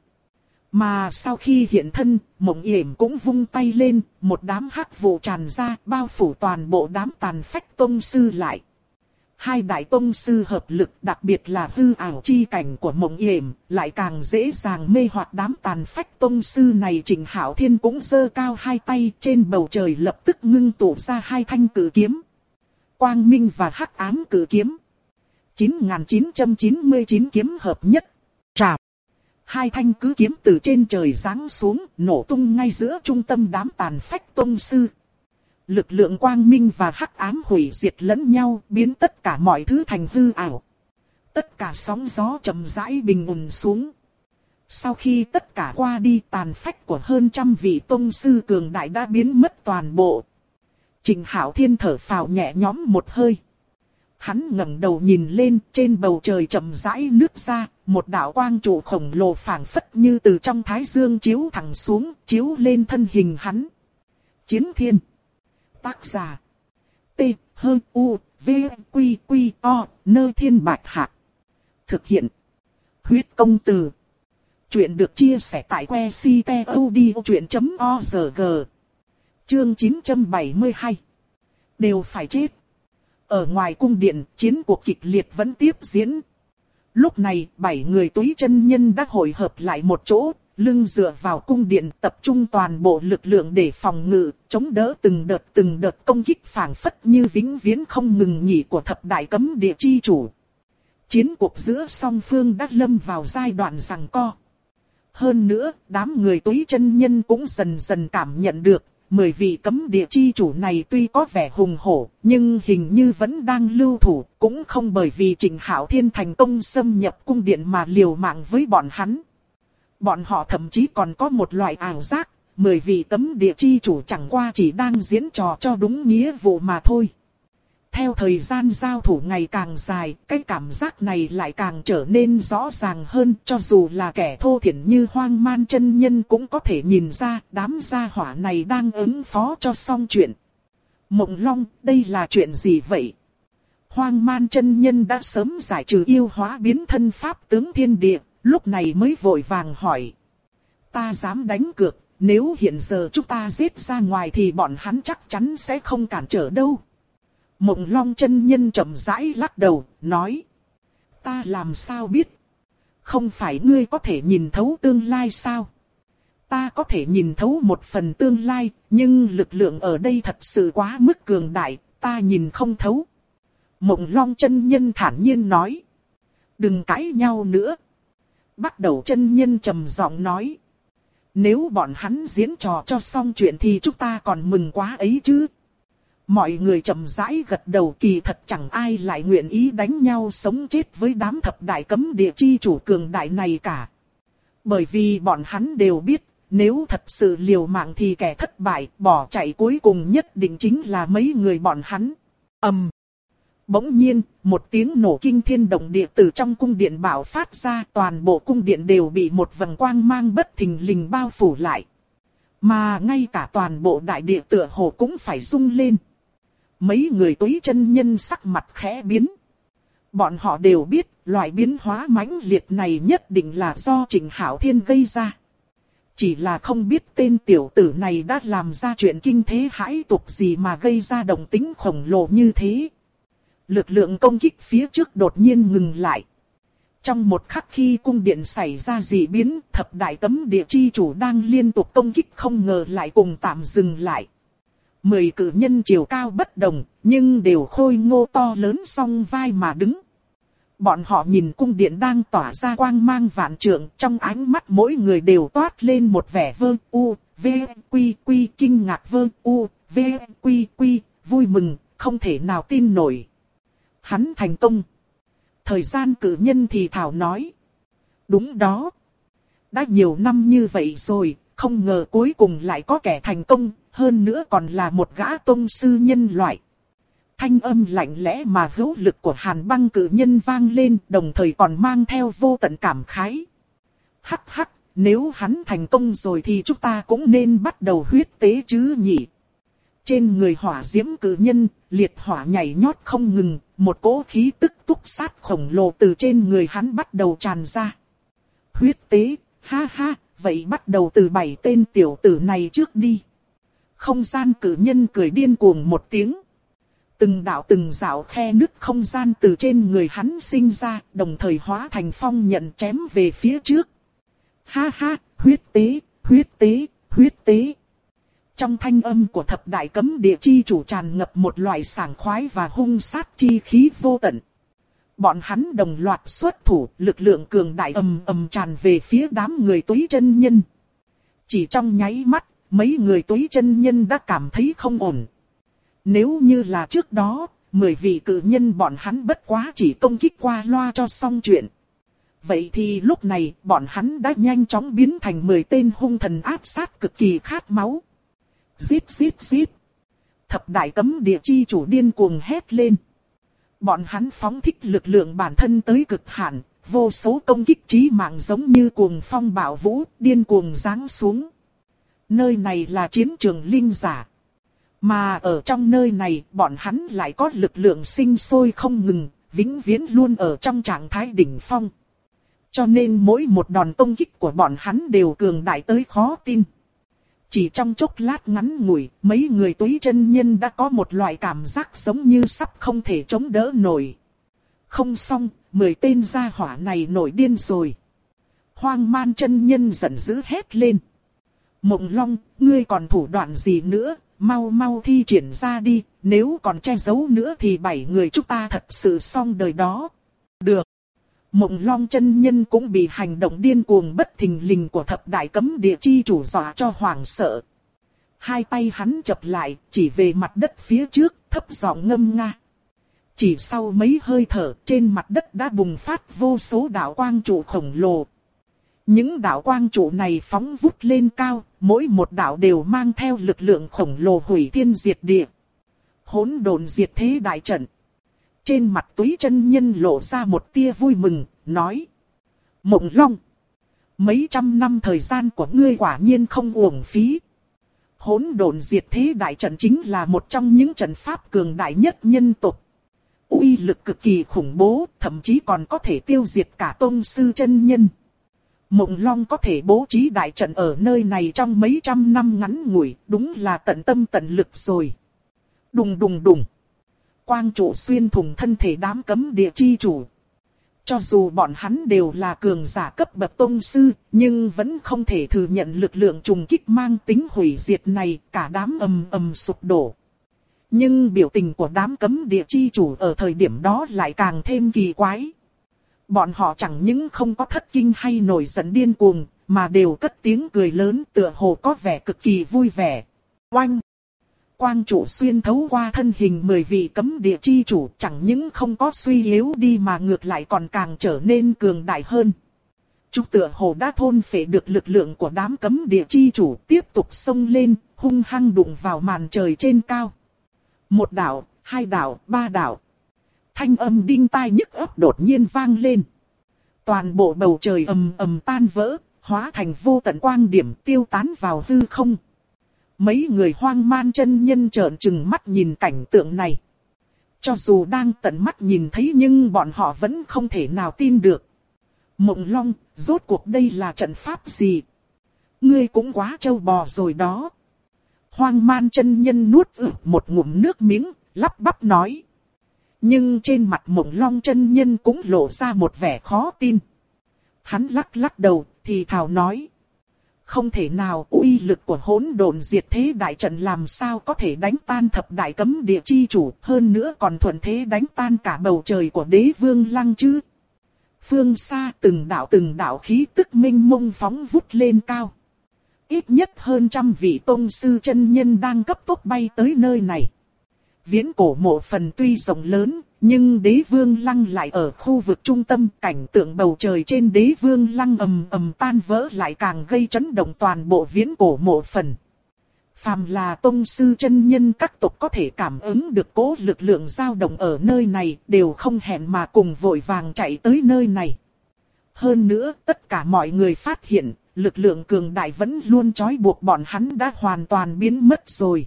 Mà sau khi hiện thân, Mộng Yểm cũng vung tay lên, một đám hắc vụ tràn ra, bao phủ toàn bộ đám tàn phách tông sư lại. Hai đại tông sư hợp lực, đặc biệt là hư ảo chi cảnh của Mộng Yểm, lại càng dễ dàng mê hoặc đám tàn phách tông sư này. Trịnh Hạo Thiên cũng giơ cao hai tay, trên bầu trời lập tức ngưng tụ ra hai thanh cử kiếm. Quang Minh và Hắc Ám cử kiếm. 9999 kiếm hợp nhất. Trảm. Hai thanh cứ kiếm từ trên trời giáng xuống, nổ tung ngay giữa trung tâm đám tàn phách tông sư. Lực lượng quang minh và hắc ám hủy diệt lẫn nhau, biến tất cả mọi thứ thành hư ảo. Tất cả sóng gió chậm rãi bình ổn xuống. Sau khi tất cả qua đi, tàn phách của hơn 100 vị tông sư cường đại đã biến mất toàn bộ. Trình Hạo Thiên thở phào nhẹ nhõm một hơi. Hắn ngẩng đầu nhìn lên, trên bầu trời chậm rãi nứt ra, một đạo quang trụ khổng lồ phảng phất như từ trong thái dương chiếu thẳng xuống, chiếu lên thân hình hắn. Chiến Thiên. Tác giả. T. H. U. V. Q. Q. O. Nơi Thiên Bạch Hạc. Thực hiện. Huyết Công Từ. Chuyện được chia sẻ tại website.odchuyện.org. Chương 972. Đều phải chết. Ở ngoài cung điện, chiến cuộc kịch liệt vẫn tiếp diễn. Lúc này, 7 người túy chân nhân đã hội hợp lại một chỗ, lưng dựa vào cung điện, tập trung toàn bộ lực lượng để phòng ngự, chống đỡ từng đợt công kích phảng phất như vĩnh viễn không ngừng nghỉ của thập đại cấm địa chi chủ. Chiến cuộc giữa song phương đã lâm vào giai đoạn giằng co. Hơn nữa, đám người túy chân nhân cũng dần dần cảm nhận được, 10 vị cấm địa chi chủ này tuy có vẻ hùng hổ, nhưng hình như vẫn đang lưu thủ, cũng không bởi vì Trình Hạo Thiên thành công xâm nhập cung điện mà liều mạng với bọn hắn. Bọn họ thậm chí còn có một loại ảo giác, 10 vị cấm địa chi chủ chẳng qua chỉ đang diễn trò cho đúng nghĩa vụ mà thôi. Theo thời gian giao thủ ngày càng dài, cái cảm giác này lại càng trở nên rõ ràng hơn, cho dù là kẻ thô thiển như Hoang Man chân nhân cũng có thể nhìn ra đám gia hỏa này đang ứng phó cho xong chuyện. Mộng Long, đây là chuyện gì vậy? Hoang Man chân nhân đã sớm giải trừ yêu hóa biến thân pháp tướng thiên địa, lúc này mới vội vàng hỏi. Ta dám đánh cược, nếu hiện giờ chúng ta giết ra ngoài thì bọn hắn chắc chắn sẽ không cản trở đâu. Mộng Long chân nhân chậm rãi lắc đầu, nói. Ta làm sao biết? Không phải ngươi có thể nhìn thấu tương lai sao? Ta có thể nhìn thấu một phần tương lai, nhưng lực lượng ở đây thật sự quá mức cường đại, ta nhìn không thấu. Mộng Long chân nhân thản nhiên nói. Đừng cãi nhau nữa. Bắt đầu chân nhân trầm giọng nói. Nếu bọn hắn diễn trò cho xong chuyện thì chúng ta còn mừng quá ấy chứ. Mọi người chậm rãi gật đầu, kỳ thật chẳng ai lại nguyện ý đánh nhau sống chết với đám thập đại cấm địa chi chủ cường đại này cả. Bởi vì bọn hắn đều biết, nếu thật sự liều mạng thì kẻ thất bại, bỏ chạy cuối cùng nhất định chính là mấy người bọn hắn. Bỗng nhiên, một tiếng nổ kinh thiên động địa từ trong cung điện bạo phát ra, toàn bộ cung điện đều bị một vầng quang mang bất thình lình bao phủ lại. Mà ngay cả toàn bộ đại địa tựa hồ cũng phải rung lên. Mấy người túy chân nhân sắc mặt khẽ biến. Bọn họ đều biết, loại biến hóa mãnh liệt này nhất định là do Trình Hạo Thiên gây ra. Chỉ là không biết tên tiểu tử này đã làm ra chuyện kinh thế hãi tục gì mà gây ra động tĩnh khổng lồ như thế. Lực lượng công kích phía trước đột nhiên ngừng lại. Trong một khắc khi cung điện xảy ra dị biến, thập đại cấm địa chi chủ đang liên tục công kích không ngờ lại cùng tạm dừng lại. 10 cự nhân chiều cao bất đồng, nhưng đều khôi ngô to lớn song vai mà đứng. Bọn họ nhìn cung điện đang tỏa ra quang mang vạn trượng, trong ánh mắt mỗi người đều toát lên một vẻ vơ u, v, quy quy, kinh ngạc vơ u, v, quy quy, vui mừng, không thể nào tin nổi. Hắn thành công. Thời gian cự nhân thì thảo nói. Đúng đó. Đã nhiều năm như vậy rồi, không ngờ cuối cùng lại có kẻ thành công, hơn nữa còn là một gã tông sư nhân loại. Thanh âm lạnh lẽ mà hữu lực của Hàn Băng cự nhân vang lên, đồng thời còn mang theo vô tận cảm khái. Hắc hắc, nếu hắn thành công rồi thì chúng ta cũng nên bắt đầu huyết tế chứ nhỉ. Trên người hỏa diễm cự nhân, liệt hỏa nhảy nhót không ngừng, một cỗ khí tức túc sát khổng lồ từ trên người hắn bắt đầu tràn ra. Huyết tế, ha ha, vậy bắt đầu từ 7 tên tiểu tử này trước đi. Không gian cự nhân cười điên cuồng một tiếng. Từng đạo từng dạo khe nứt không gian từ trên người hắn sinh ra, đồng thời hóa thành phong nhận chém về phía trước. Ha ha, huyết tế, huyết tế, huyết tế. Trong thanh âm của thập đại cấm địa chi chủ tràn ngập một loại sảng khoái và hung sát chi khí vô tận. Bọn hắn đồng loạt xuất thủ, lực lượng cường đại ầm ầm tràn về phía đám người Túy chân nhân. Chỉ trong nháy mắt, mấy người Túy chân nhân đã cảm thấy không ổn. Nếu như là trước đó, 10 vị cự nhân bọn hắn bất quá chỉ công kích qua loa cho xong chuyện. Vậy thì lúc này, bọn hắn đã nhanh chóng biến thành 10 tên hung thần ác sát cực kỳ khát máu. Giết giết giết. Thập đại cấm địa chi chủ điên cuồng hét lên. Bọn hắn phóng thích lực lượng bản thân tới cực hạn, vô số công kích chí mạng giống như cuồng phong bạo vũ, điên cuồng giáng xuống. Nơi này là chiến trường linh giả. Mà ở trong nơi này, bọn hắn lại có lực lượng sinh sôi không ngừng, vĩnh viễn luôn ở trong trạng thái đỉnh phong. Cho nên mỗi một đòn công kích của bọn hắn đều cường đại tới khó tin. Chỉ trong chốc lát ngắn ngủi, mấy người Túy chân nhân đã có một loại cảm giác giống như sắp không thể chống đỡ nổi. Không xong, 10 tên gia hỏa này nổi điên rồi. Hoang Man chân nhân giận dữ hét lên. Mộng Long, ngươi còn thủ đoạn gì nữa, mau mau thi triển ra đi, nếu còn che giấu nữa thì 7 người chúng ta thật sự xong đời đó. Được. Mộng Long chân nhân cũng bị hành động điên cuồng bất thình lình của thập đại cấm địa chi chủ dọa cho hoảng sợ. Hai tay hắn chập lại, chỉ về mặt đất phía trước, thấp giọng ngâm nga. Chỉ sau mấy hơi thở, trên mặt đất đã bùng phát vô số đạo quang trụ khổng lồ. Những đạo quang trụ này phóng vút lên cao, mỗi một đạo đều mang theo lực lượng khổng lồ hủy thiên diệt địa. Hỗn độn diệt thế đại trận. Trên mặt Túy chân nhân lộ ra một tia vui mừng, nói. Mộng Long, mấy trăm năm thời gian của ngươi quả nhiên không uổng phí. Hỗn độn diệt thế đại trận chính là một trong những trận pháp cường đại nhất nhân tộc. Uy lực cực kỳ khủng bố, thậm chí còn có thể tiêu diệt cả tông sư chân nhân. Mộng Long có thể bố trí đại trận ở nơi này trong mấy trăm năm ngắn ngủi, đúng là tận tâm tận lực rồi. Đùng đùng đùng. Quang trụ xuyên thủng thân thể đám cấm địa chi chủ. Cho dù bọn hắn đều là cường giả cấp bậc tông sư, nhưng vẫn không thể thừa nhận lực lượng trùng kích mang tính hủy diệt này, cả đám ầm ầm sụp đổ. Nhưng biểu tình của đám cấm địa chi chủ ở thời điểm đó lại càng thêm kỳ quái. Bọn họ chẳng những không có thất kinh hay nổi giận điên cuồng, mà đều cất tiếng cười lớn tựa hồ có vẻ cực kỳ vui vẻ. Oanh! Quang trụ xuyên thấu qua thân hình 10 vị cấm địa chi chủ chẳng những không có suy yếu đi mà ngược lại còn càng trở nên cường đại hơn. Chúng tựa hồ đã thôn phệ được lực lượng của đám cấm địa chi chủ tiếp tục xông lên, hung hăng đụng vào màn trời trên cao. Một đạo, hai đạo, ba đạo. Thanh âm đinh tai nhức óc đột nhiên vang lên. Toàn bộ bầu trời ầm ầm tan vỡ, hóa thành vô tận quang điểm tiêu tán vào hư không. Mấy người Hoang Man chân nhân trợn trừng mắt nhìn cảnh tượng này. Cho dù đang tận mắt nhìn thấy nhưng bọn họ vẫn không thể nào tin được. Mộng Long, rốt cuộc đây là trận pháp gì? Ngươi cũng quá trâu bò rồi đó. Hoang Man chân nhân nuốt một ngụm nước miếng, lắp bắp nói. Nhưng trên mặt Mộng Long chân nhân cũng lộ ra một vẻ khó tin. Hắn lắc lắc đầu, thì thào nói. Không thể nào, uy lực của hỗn độn diệt thế đại trận làm sao có thể đánh tan thập đại cấm địa chi chủ, hơn nữa còn thuận thế đánh tan cả bầu trời của Đế Vương Lăng chứ. Phương xa từng đạo khí tức minh mông phóng vút lên cao. Ít nhất hơn 100 vị tông sư chân nhân đang cấp tốc bay tới nơi này. Viễn cổ mộ phần tuy rộng lớn, nhưng Đế Vương Lăng lại ở khu vực trung tâm, cảnh tượng bầu trời trên Đế Vương Lăng ầm ầm tan vỡ lại càng gây chấn động toàn bộ viễn cổ mộ phần. Phàm là tông sư chân nhân các tộc có thể cảm ứng được cố lực lượng dao động ở nơi này, đều không hẹn mà cùng vội vàng chạy tới nơi này. Hơn nữa, tất cả mọi người phát hiện, lực lượng cường đại vẫn luôn trói buộc bọn hắn đã hoàn toàn biến mất rồi.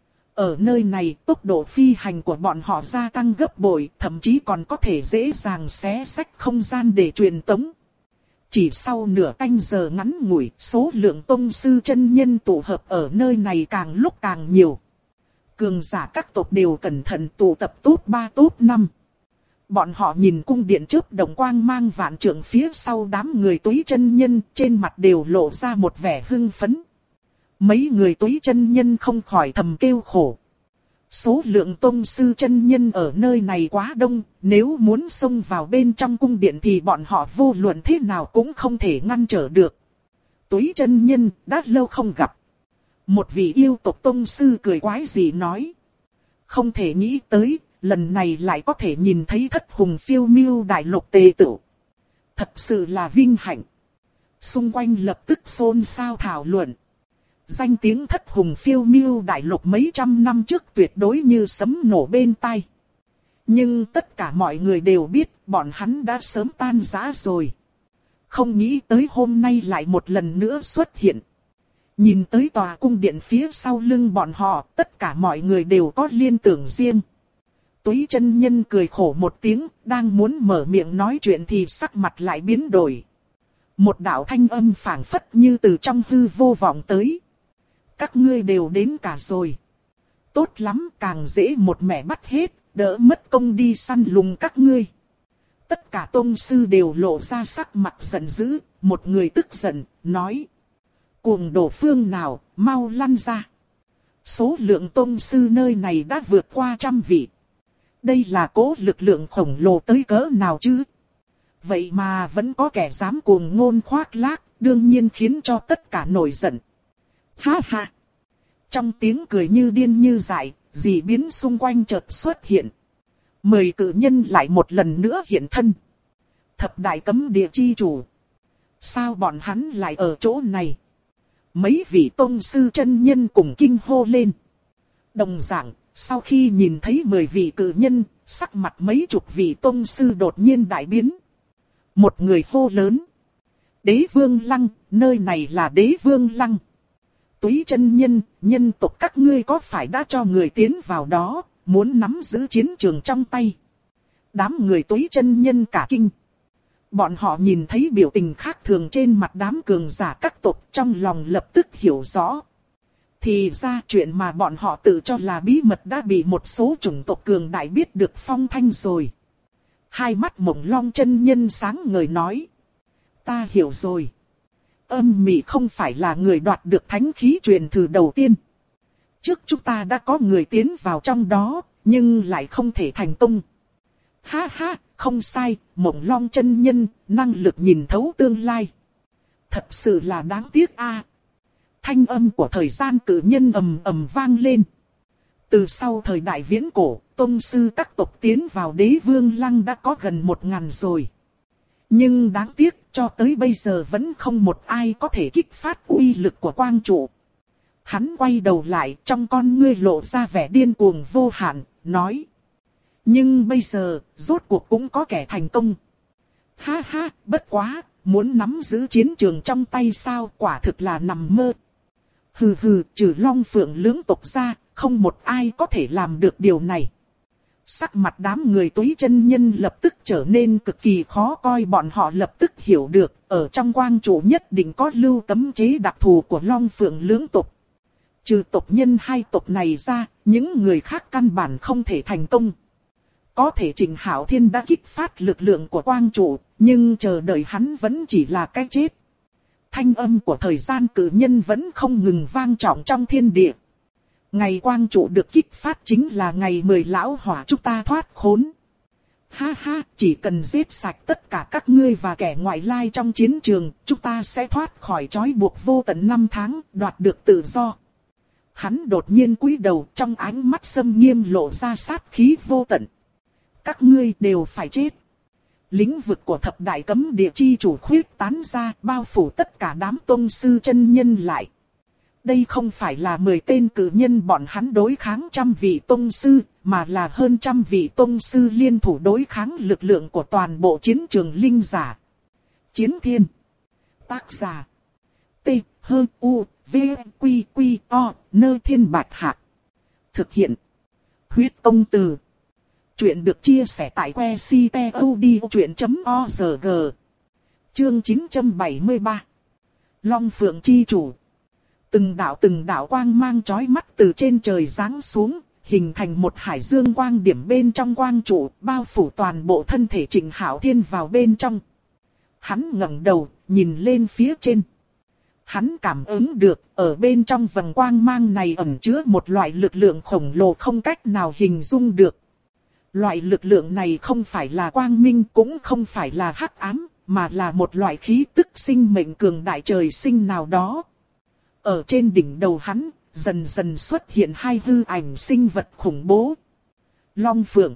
Ở nơi này, tốc độ phi hành của bọn họ gia tăng gấp bội, thậm chí còn có thể dễ dàng xé xách không gian để truyền tống. Chỉ sau nửa canh giờ ngắn ngủi, số lượng tông sư chân nhân tụ hợp ở nơi này càng lúc càng nhiều. Cường giả các tộc đều cẩn thận tụ tập top 3 top 5. Bọn họ nhìn cung điện chớp đồng quang mang vạn trượng phía sau đám người Túy chân nhân, trên mặt đều lộ ra một vẻ hưng phấn. Mấy người Túy chân nhân không khỏi thầm kêu khổ. Số lượng tông sư chân nhân ở nơi này quá đông, nếu muốn xông vào bên trong cung điện thì bọn họ vô luận thế nào cũng không thể ngăn trở được. Túy chân nhân, đã lâu không gặp. Một vị yêu tộc tông sư cười quái dị nói. Không thể nghĩ tới, lần này lại có thể nhìn thấy thất hùng phiêu miêu đại lục tề tử. Thật sự là vinh hạnh. Xung quanh lập tức xôn xao thảo luận. Danh tiếng thất hùng phiêu miêu đại lục mấy trăm năm trước tuyệt đối như sấm nổ bên tai. Nhưng tất cả mọi người đều biết bọn hắn đã sớm tan rã rồi. Không nghĩ tới hôm nay lại một lần nữa xuất hiện. Nhìn tới tòa cung điện phía sau lưng bọn họ, tất cả mọi người đều có liên tưởng riêng. Túy chân nhân cười khổ một tiếng, đang muốn mở miệng nói chuyện thì sắc mặt lại biến đổi. Một đạo thanh âm phảng phất như từ trong hư vô vọng tới. Các ngươi đều đến cả rồi. Tốt lắm, càng dễ một mẻ bắt hết, đỡ mất công đi săn lùng các ngươi. Tất cả tông sư đều lộ ra sắc mặt giận dữ, một người tức giận, nói. Cuồng đồ phương nào, mau lăn ra. Số lượng tông sư nơi này đã vượt qua 100 vị. Đây là cố lực lượng khổng lồ tới cỡ nào chứ? Vậy mà vẫn có kẻ dám cuồng ngôn khoác lác, đương nhiên khiến cho tất cả nổi giận. Ha ha! Trong tiếng cười như điên như dại, dị biến xung quanh chợt xuất hiện. 10 cự nhân lại một lần nữa hiện thân. Thập đại cấm địa chi chủ. Sao bọn hắn lại ở chỗ này? Mấy vị tông sư chân nhân cùng kinh hô lên. Đồng dạng, sau khi nhìn thấy 10 vị cự nhân, sắc mặt mấy chục vị tông sư đột nhiên đại biến. Một người hô lớn. Đế vương lăng, nơi này là đế vương lăng. Túy chân nhân, nhân tộc các ngươi có phải đã cho người tiến vào đó, muốn nắm giữ chiến trường trong tay. Đám người túy chân nhân cả kinh. Bọn họ nhìn thấy biểu tình khác thường trên mặt đám cường giả các tộc, trong lòng lập tức hiểu rõ. Thì ra chuyện mà bọn họ tự cho là bí mật đã bị một số chủng tộc cường đại biết được phong thanh rồi. Hai mắt Mộng Long chân nhân sáng ngời nói. Ta hiểu rồi. Âm Mị không phải là người đoạt được thánh khí truyền thử đầu tiên. Trước chúng ta đã có người tiến vào trong đó, nhưng lại không thể thành công. Ha ha, không sai, Mộng Long chân nhân, năng lực nhìn thấu tương lai. Thật sự là đáng tiếc a. Thanh âm của thời gian cử nhân ầm ầm vang lên. Từ sau thời đại viễn cổ, tông sư các tộc tiến vào đế vương lăng đã có gần 1000 rồi. Nhưng đáng tiếc, cho tới bây giờ vẫn không một ai có thể kích phát uy lực của quang trụ. Hắn quay đầu lại, trong con ngươi lộ ra vẻ điên cuồng vô hạn, nói. Nhưng bây giờ, rốt cuộc cũng có kẻ thành công. Ha ha, bất quá, muốn nắm giữ chiến trường trong tay sao, quả thực là nằm mơ. Hừ hừ, trừ Long Phượng lưỡng tộc ra, không một ai có thể làm được điều này. Sắc mặt đám người túy chân nhân lập tức trở nên cực kỳ khó coi, bọn họ lập tức hiểu được, ở trong quang trụ nhất định có lưu cấm chế đặc thù của Long Phượng lưỡng tộc. Trừ tộc nhân hai tộc này ra, những người khác căn bản không thể thành công. Có thể Trịnh Hạo Thiên đã kích phát lực lượng của quang trụ, nhưng chờ đợi hắn vẫn chỉ là cái chết. Thanh âm của thời gian cử nhân vẫn không ngừng vang trọng trong thiên địa. Ngày quang trụ được kích phát chính là ngày 10 lão hỏa chúng ta thoát khốn. Ha ha, chỉ cần giết sạch tất cả các ngươi và kẻ ngoại lai trong chiến trường, chúng ta sẽ thoát khỏi trói buộc vô tận 5 tháng, đoạt được tự do. Hắn đột nhiên cúi đầu, trong ánh mắt sâm nghiêm lộ ra sát khí vô tận. Các ngươi đều phải chết. Lĩnh vực của thập đại cấm địa chi chủ khuyết tán ra, bao phủ tất cả đám tông sư chân nhân lại. Đây không phải là 10 tên cử nhân bọn hắn đối kháng 100 vị tông sư, mà là hơn 100 vị tông sư liên thủ đối kháng lực lượng của toàn bộ chiến trường linh giả. Chiến thiên. Tác giả. T, H, U, V, Quy, Quy, O, Nơ Thiên Bạch Hạc. Thực hiện. Huyết Công Từ. Chuyện được chia sẻ tại que ctod.org. Chương 973. Long Phượng chi chủ. Từng đạo quang mang chói mắt từ trên trời giáng xuống, hình thành một hải dương quang điểm bên trong quang trụ, bao phủ toàn bộ thân thể Trịnh Hạo Thiên vào bên trong. Hắn ngẩng đầu, nhìn lên phía trên. hắn cảm ứng được ở bên trong vầng quang mang này ẩn chứa một loại lực lượng khổng lồ không cách nào hình dung được. Loại lực lượng này không phải là quang minh cũng không phải là hắc ám, mà là một loại khí tức sinh mệnh cường đại trời sinh nào đó. Ở trên đỉnh đầu hắn, dần dần xuất hiện hai hư ảnh sinh vật khủng bố. Long Phượng.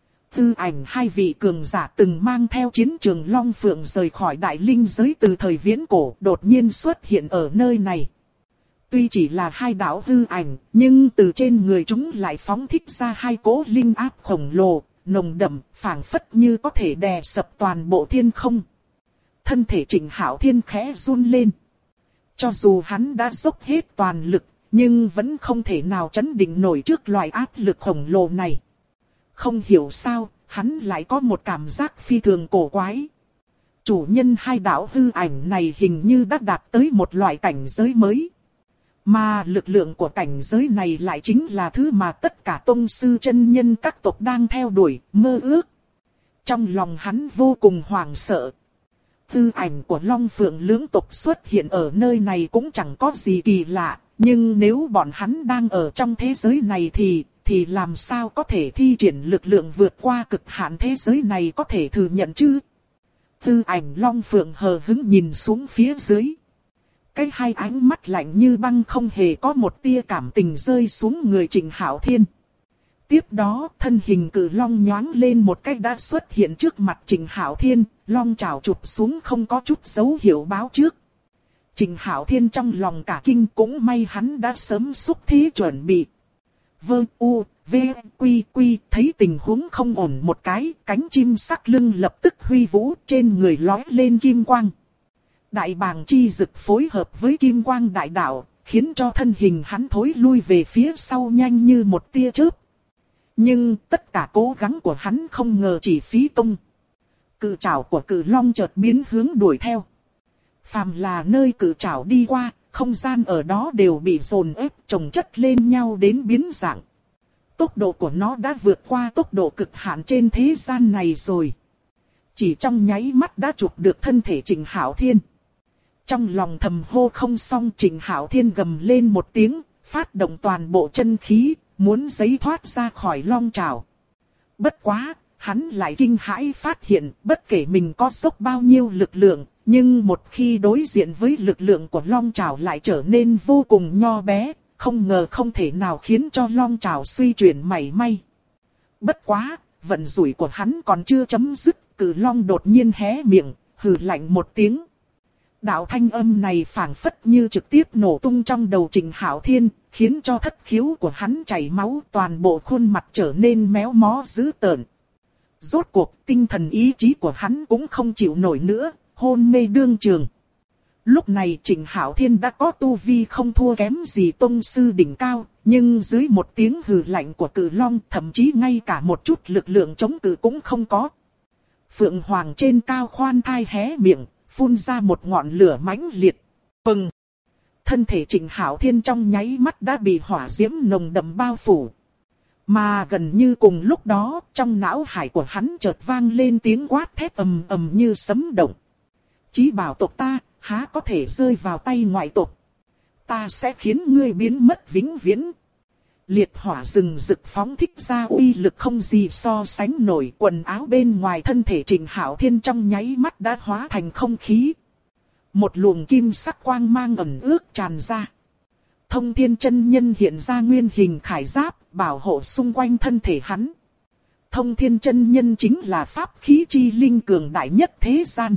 Hư ảnh hai vị cường giả từng mang theo chiến trường Long Phượng rời khỏi đại linh giới từ thời viễn cổ đột nhiên xuất hiện ở nơi này. Tuy chỉ là hai đạo hư ảnh, nhưng từ trên người chúng lại phóng thích ra hai cỗ linh áp khổng lồ, nồng đậm, phảng phất như có thể đè sập toàn bộ thiên không. Thân thể Trịnh Hạo Thiên khẽ run lên. Cho dù hắn đã dốc hết toàn lực, nhưng vẫn không thể nào trấn định nổi trước loại áp lực khổng lồ này. Không hiểu sao, hắn lại có một cảm giác phi thường cổ quái. Chủ nhân hai đạo hư ảnh này hình như đã đạt tới một loại cảnh giới mới. Mà lực lượng của cảnh giới này lại chính là thứ mà tất cả tông sư chân nhân các tộc đang theo đuổi, mơ ước. Trong lòng hắn vô cùng hoảng sợ. Hư ảnh của Long Phượng lưỡng tộc xuất hiện ở nơi này cũng chẳng có gì kỳ lạ, nhưng nếu bọn hắn đang ở trong thế giới này thì làm sao có thể thi triển lực lượng vượt qua cực hạn thế giới này có thể thừa nhận chứ? Hư ảnh Long Phượng hờ hững nhìn xuống phía dưới. Cái hai ánh mắt lạnh như băng không hề có một tia cảm tình rơi xuống người Trịnh Hạo Thiên. Tiếp đó thân hình cự long nhoáng lên một cách đã xuất hiện trước mặt Trịnh Hạo Thiên, long chảo chụp xuống không có chút dấu hiệu báo trước. Trịnh Hạo Thiên trong lòng cả kinh cũng may hắn đã sớm xúc thế chuẩn bị. Vơ u, v, quy quy thấy tình huống không ổn một cái, cánh chim sắc lưng lập tức huy vũ trên người lói lên kim quang. Đại bàng chi dực phối hợp với kim quang đại đạo, khiến cho thân hình hắn thối lui về phía sau nhanh như một tia chớp. Nhưng tất cả cố gắng của hắn không ngờ chỉ phí công. Cự trảo của cự long chợt biến hướng đuổi theo. Phàm là nơi cự trảo đi qua, không gian ở đó đều bị dồn ép chồng chất lên nhau đến biến dạng. Tốc độ của nó đã vượt qua tốc độ cực hạn trên thế gian này rồi. Chỉ trong nháy mắt đã chụp được thân thể Trịnh Hạo Thiên. Trong lòng thầm hô không xong, Trịnh Hạo Thiên gầm lên một tiếng, phát động toàn bộ chân khí, muốn giấy thoát ra khỏi long trảo. Bất quá, hắn lại kinh hãi phát hiện bất kể mình có dốc bao nhiêu lực lượng, nhưng một khi đối diện với lực lượng của long trảo lại trở nên vô cùng nho bé, không ngờ không thể nào khiến cho long trảo suy chuyển mảy may. Bất quá, vận rủi của hắn còn chưa chấm dứt, cự long đột nhiên hé miệng, hừ lạnh một tiếng. Đạo thanh âm này phảng phất như trực tiếp nổ tung trong đầu Trịnh Hạo Thiên, khiến cho thất khiếu của hắn chảy máu, toàn bộ khuôn mặt trở nên méo mó dữ tợn. Rốt cuộc tinh thần ý chí của hắn cũng không chịu nổi nữa, hôn mê đương trường. Lúc này Trịnh Hạo Thiên đã có tu vi không thua kém gì tông sư đỉnh cao, nhưng dưới một tiếng hừ lạnh của cự long thậm chí ngay cả một chút lực lượng chống cự cũng không có. Phượng Hoàng trên cao khoan thai hé miệng, phun ra một ngọn lửa mãnh liệt. Pừng! Thân thể Trịnh Hạo Thiên trong nháy mắt đã bị hỏa diễm nồng đậm bao phủ. Mà gần như cùng lúc đó, trong não hải của hắn chợt vang lên tiếng quát thét ầm ầm như sấm động. Chí bảo tộc ta, há có thể rơi vào tay ngoại tộc. Ta sẽ khiến ngươi biến mất vĩnh viễn. Liệt hỏa rừng rực phóng thích ra uy lực không gì so sánh nổi, quần áo bên ngoài thân thể Trịnh Hạo Thiên trong nháy mắt đã hóa thành không khí. Một luồng kim sắc quang mang ẩn ước tràn ra. Thông Thiên chân nhân hiện ra nguyên hình khải giáp, bảo hộ xung quanh thân thể hắn. Thông Thiên chân nhân chính là pháp khí chi linh cường đại nhất thế gian.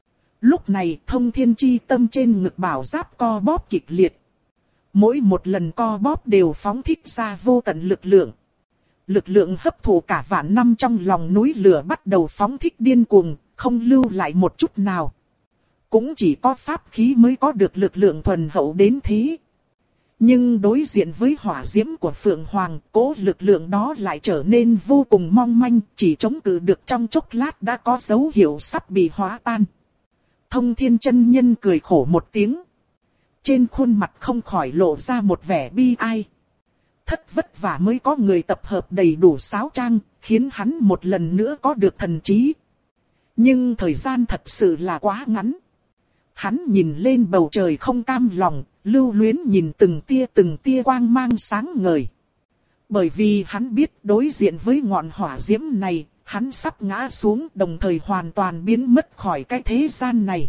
Lúc này Thông Thiên chi tâm trên ngực bảo giáp co bóp kịch liệt. Mỗi một lần co bóp đều phóng thích ra vô tận lực lượng. Lực lượng hấp thụ cả vạn năm trong lòng núi lửa bắt đầu phóng thích điên cuồng, không lưu lại một chút nào. Cũng chỉ có pháp khí mới có được lực lượng thuần hậu đến thế. Nhưng đối diện với hỏa diễm của Phượng Hoàng, cố lực lượng đó lại trở nên vô cùng mong manh, chỉ chống cự được trong chốc lát đã có dấu hiệu sắp bị hóa tan. Thông Thiên chân nhân cười khổ một tiếng. Trên khuôn mặt không khỏi lộ ra một vẻ bi ai. Thất vất vả mới có người tập hợp đầy đủ sáo trang, khiến hắn một lần nữa có được thần trí. Nhưng thời gian thật sự là quá ngắn. Hắn nhìn lên bầu trời không cam lòng, lưu luyến nhìn từng tia quang mang sáng ngời. Bởi vì hắn biết đối diện với ngọn hỏa diễm này, hắn sắp ngã xuống đồng thời hoàn toàn biến mất khỏi cái thế gian này.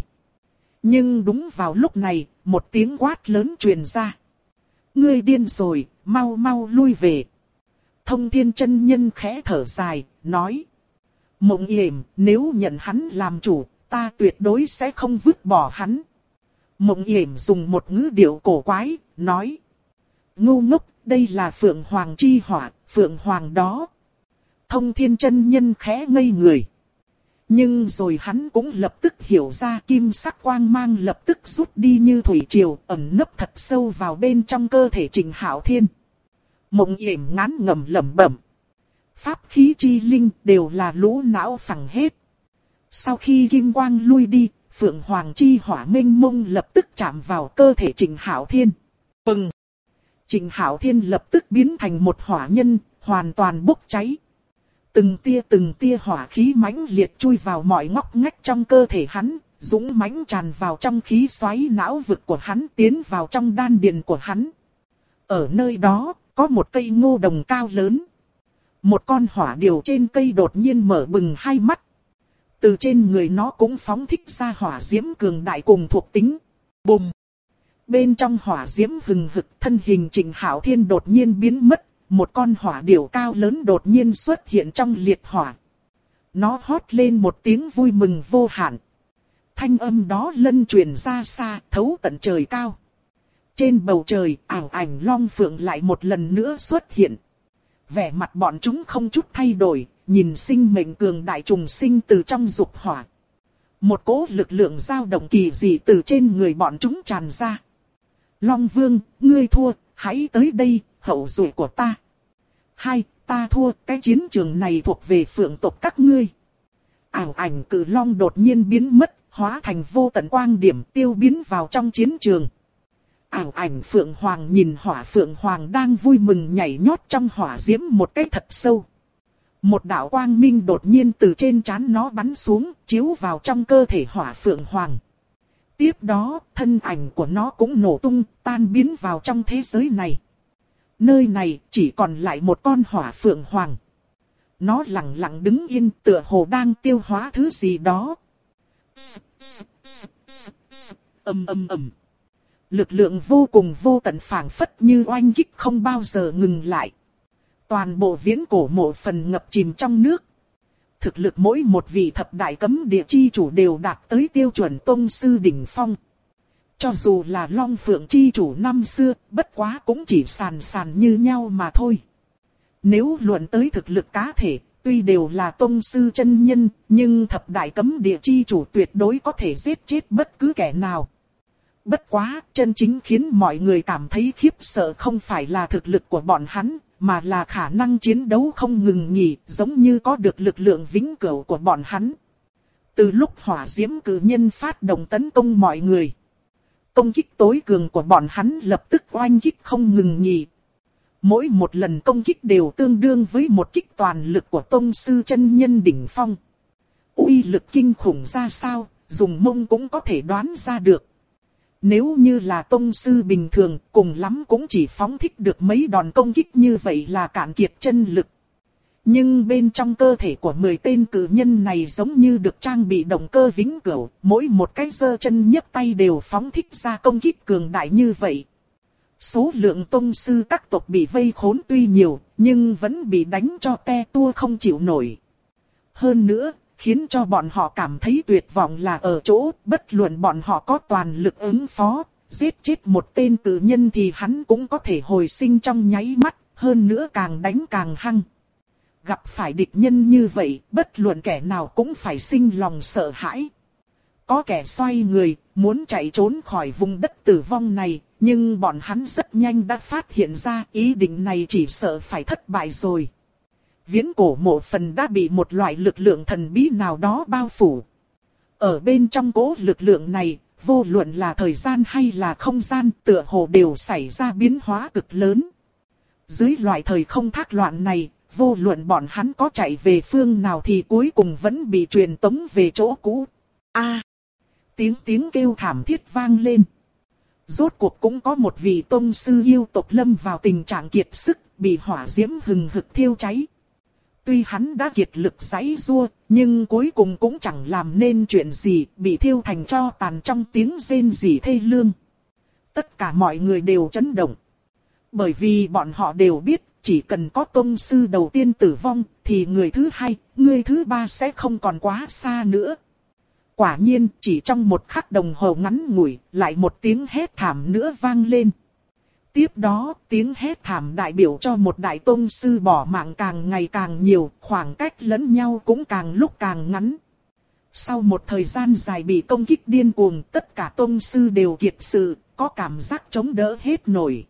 Nhưng đúng vào lúc này, một tiếng quát lớn truyền ra. Ngươi điên rồi, mau mau lui về. Thông Thiên chân nhân khẽ thở dài, nói. Mộng Yểm, nếu nhận hắn làm chủ, ta tuyệt đối sẽ không vứt bỏ hắn. Mộng Yểm dùng một ngữ điệu cổ quái, nói. Ngu ngốc, đây là Phượng Hoàng chi hỏa, Phượng Hoàng đó. Thông Thiên chân nhân khẽ ngây người. Nhưng rồi hắn cũng lập tức hiểu ra kim sắc quang mang lập tức rút đi như thủy triều ẩn nấp thật sâu vào bên trong cơ thể Trình Hạo Thiên. Mộng Yểm ngán ngẩm lẩm bẩm. Pháp khí chi linh đều là lũ não phẳng hết. Sau khi kim quang lui đi, Phượng Hoàng chi hỏa mênh mông lập tức chạm vào cơ thể Trình Hạo Thiên. Pừng! Trình Hạo Thiên lập tức biến thành một hỏa nhân, hoàn toàn bốc cháy. Từng tia hỏa khí mãnh liệt chui vào mọi ngóc ngách trong cơ thể hắn, dũng mãnh tràn vào trong khí xoáy não vực của hắn tiến vào trong đan điền của hắn. Ở nơi đó, có một cây ngô đồng cao lớn. Một con hỏa điểu trên cây đột nhiên mở bừng hai mắt. Từ trên người nó cũng phóng thích ra hỏa diễm cường đại cùng thuộc tính. Bùm! Bên trong hỏa diễm hừng hực thân hình Trình Hạo Thiên đột nhiên biến mất. Một con hỏa điểu cao lớn đột nhiên xuất hiện trong liệt hỏa. Nó hót lên một tiếng vui mừng vô hạn. Thanh âm đó lân truyền ra xa, thấu tận trời cao. Trên bầu trời, ảo ảnh long phượng lại một lần nữa xuất hiện. Vẻ mặt bọn chúng không chút thay đổi, nhìn sinh mệnh cường đại trùng sinh từ trong dục hỏa. Một cỗ lực lượng dao động kỳ dị từ trên người bọn chúng tràn ra. Long Vương, ngươi thua, hãy tới đây, hậu duệ của ta. Hai, ta thua, cái chiến trường này thuộc về phượng tộc các ngươi. Ảo ảnh cự long đột nhiên biến mất, hóa thành vô tận quang điểm tiêu biến vào trong chiến trường. Ảo ảnh Phượng Hoàng nhìn hỏa Phượng Hoàng đang vui mừng nhảy nhót trong hỏa diễm một cái thật sâu. Một đạo quang minh đột nhiên từ trên trán nó bắn xuống, chiếu vào trong cơ thể hỏa Phượng Hoàng. Tiếp đó, thân ảnh của nó cũng nổ tung, tan biến vào trong thế giới này. Nơi này chỉ còn lại một con hỏa Phượng Hoàng. Nó lặng lặng đứng yên tựa hồ đang tiêu hóa thứ gì đó. Ầm ầm ầm. Lực lượng vô cùng vô tận phảng phất như oanh kích không bao giờ ngừng lại. Toàn bộ viễn cổ mộ phần ngập chìm trong nước. Thực lực mỗi một vị thập đại cấm địa chi chủ đều đạt tới tiêu chuẩn tông sư đỉnh phong. Cho dù là Long Phượng chi chủ năm xưa, bất quá cũng chỉ sàn sàn như nhau mà thôi. Nếu luận tới thực lực cá thể, tuy đều là tông sư chân nhân, nhưng thập đại cấm địa chi chủ tuyệt đối có thể giết chết bất cứ kẻ nào. Bất quá, chân chính khiến mọi người cảm thấy khiếp sợ không phải là thực lực của bọn hắn, mà là khả năng chiến đấu không ngừng nghỉ, giống như có được lực lượng vĩnh cửu của bọn hắn. Từ lúc hỏa diễm cử nhân phát động tấn công mọi người, công kích tối cường của bọn hắn lập tức oanh kích không ngừng nghỉ. Mỗi một lần công kích đều tương đương với một kích toàn lực của tông sư chân nhân đỉnh phong. Uy lực kinh khủng ra sao, dùng mông cũng có thể đoán ra được. Nếu như là tông sư bình thường, cùng lắm cũng chỉ phóng thích được mấy đòn công kích như vậy là cạn kiệt chân lực. Nhưng bên trong cơ thể của 10 tên cử nhân này giống như được trang bị động cơ vĩnh cửu, mỗi một cái giơ chân nhấc tay đều phóng thích ra công kích cường đại như vậy. Số lượng tông sư các tộc bị vây khốn tuy nhiều, nhưng vẫn bị đánh cho te tua không chịu nổi. Hơn nữa, khiến cho bọn họ cảm thấy tuyệt vọng là ở chỗ, bất luận bọn họ có toàn lực ứng phó, giết chết một tên cử nhân thì hắn cũng có thể hồi sinh trong nháy mắt, hơn nữa càng đánh càng hăng. Gặp phải địch nhân như vậy, bất luận kẻ nào cũng phải sinh lòng sợ hãi. Có kẻ xoay người, muốn chạy trốn khỏi vùng đất tử vong này, nhưng bọn hắn rất nhanh đã phát hiện ra ý định này chỉ sợ phải thất bại rồi. Viễn cổ mộ phần đã bị một loại lực lượng thần bí nào đó bao phủ. Ở bên trong cỗ lực lượng này, vô luận là thời gian hay là không gian tựa hồ đều xảy ra biến hóa cực lớn. Dưới loại thời không thác loạn này, vô luận bọn hắn có chạy về phương nào thì cuối cùng vẫn bị truyền tống về chỗ cũ. Tiếng kêu thảm thiết vang lên. Rốt cuộc cũng có một vị tông sư yêu tộc lâm vào tình trạng kiệt sức, bị hỏa diễm hừng hực thiêu cháy. Tuy hắn đã kiệt lực giãy giụa, nhưng cuối cùng cũng chẳng làm nên chuyện gì, bị thiêu thành tro tàn trong tiếng rên rỉ thê lương. Tất cả mọi người đều chấn động. Bởi vì bọn họ đều biết, chỉ cần có tông sư đầu tiên tử vong, thì người thứ hai, người thứ ba sẽ không còn quá xa nữa. Quả nhiên, chỉ trong một khắc đồng hồ ngắn ngủi, lại một tiếng hét thảm nữa vang lên. Tiếp đó, tiếng hét thảm đại biểu cho một đại tông sư bỏ mạng càng ngày càng nhiều, khoảng cách lẫn nhau cũng càng lúc càng ngắn. Sau một thời gian dài bị công kích điên cuồng, tất cả tông sư đều kiệt sự, có cảm giác chống đỡ hết nổi.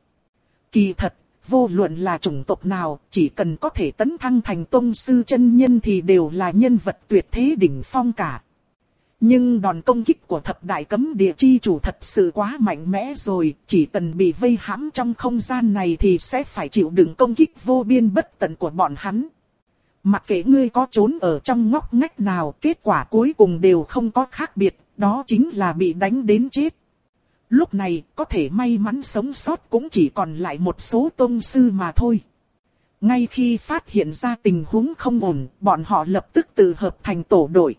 Kỳ thật, vô luận là chủng tộc nào, chỉ cần có thể tấn thăng thành tông sư chân nhân thì đều là nhân vật tuyệt thế đỉnh phong cả. Nhưng đòn công kích của thập đại cấm địa chi chủ thật sự quá mạnh mẽ rồi, chỉ cần bị vây hãm trong không gian này thì sẽ phải chịu đựng công kích vô biên bất tận của bọn hắn. Mặc kệ ngươi có trốn ở trong ngóc ngách nào, kết quả cuối cùng đều không có khác biệt, đó chính là bị đánh đến chết. Lúc này, có thể may mắn sống sót cũng chỉ còn lại một số tông sư mà thôi. Ngay khi phát hiện ra tình huống không ổn, bọn họ lập tức tự hợp thành tổ đội.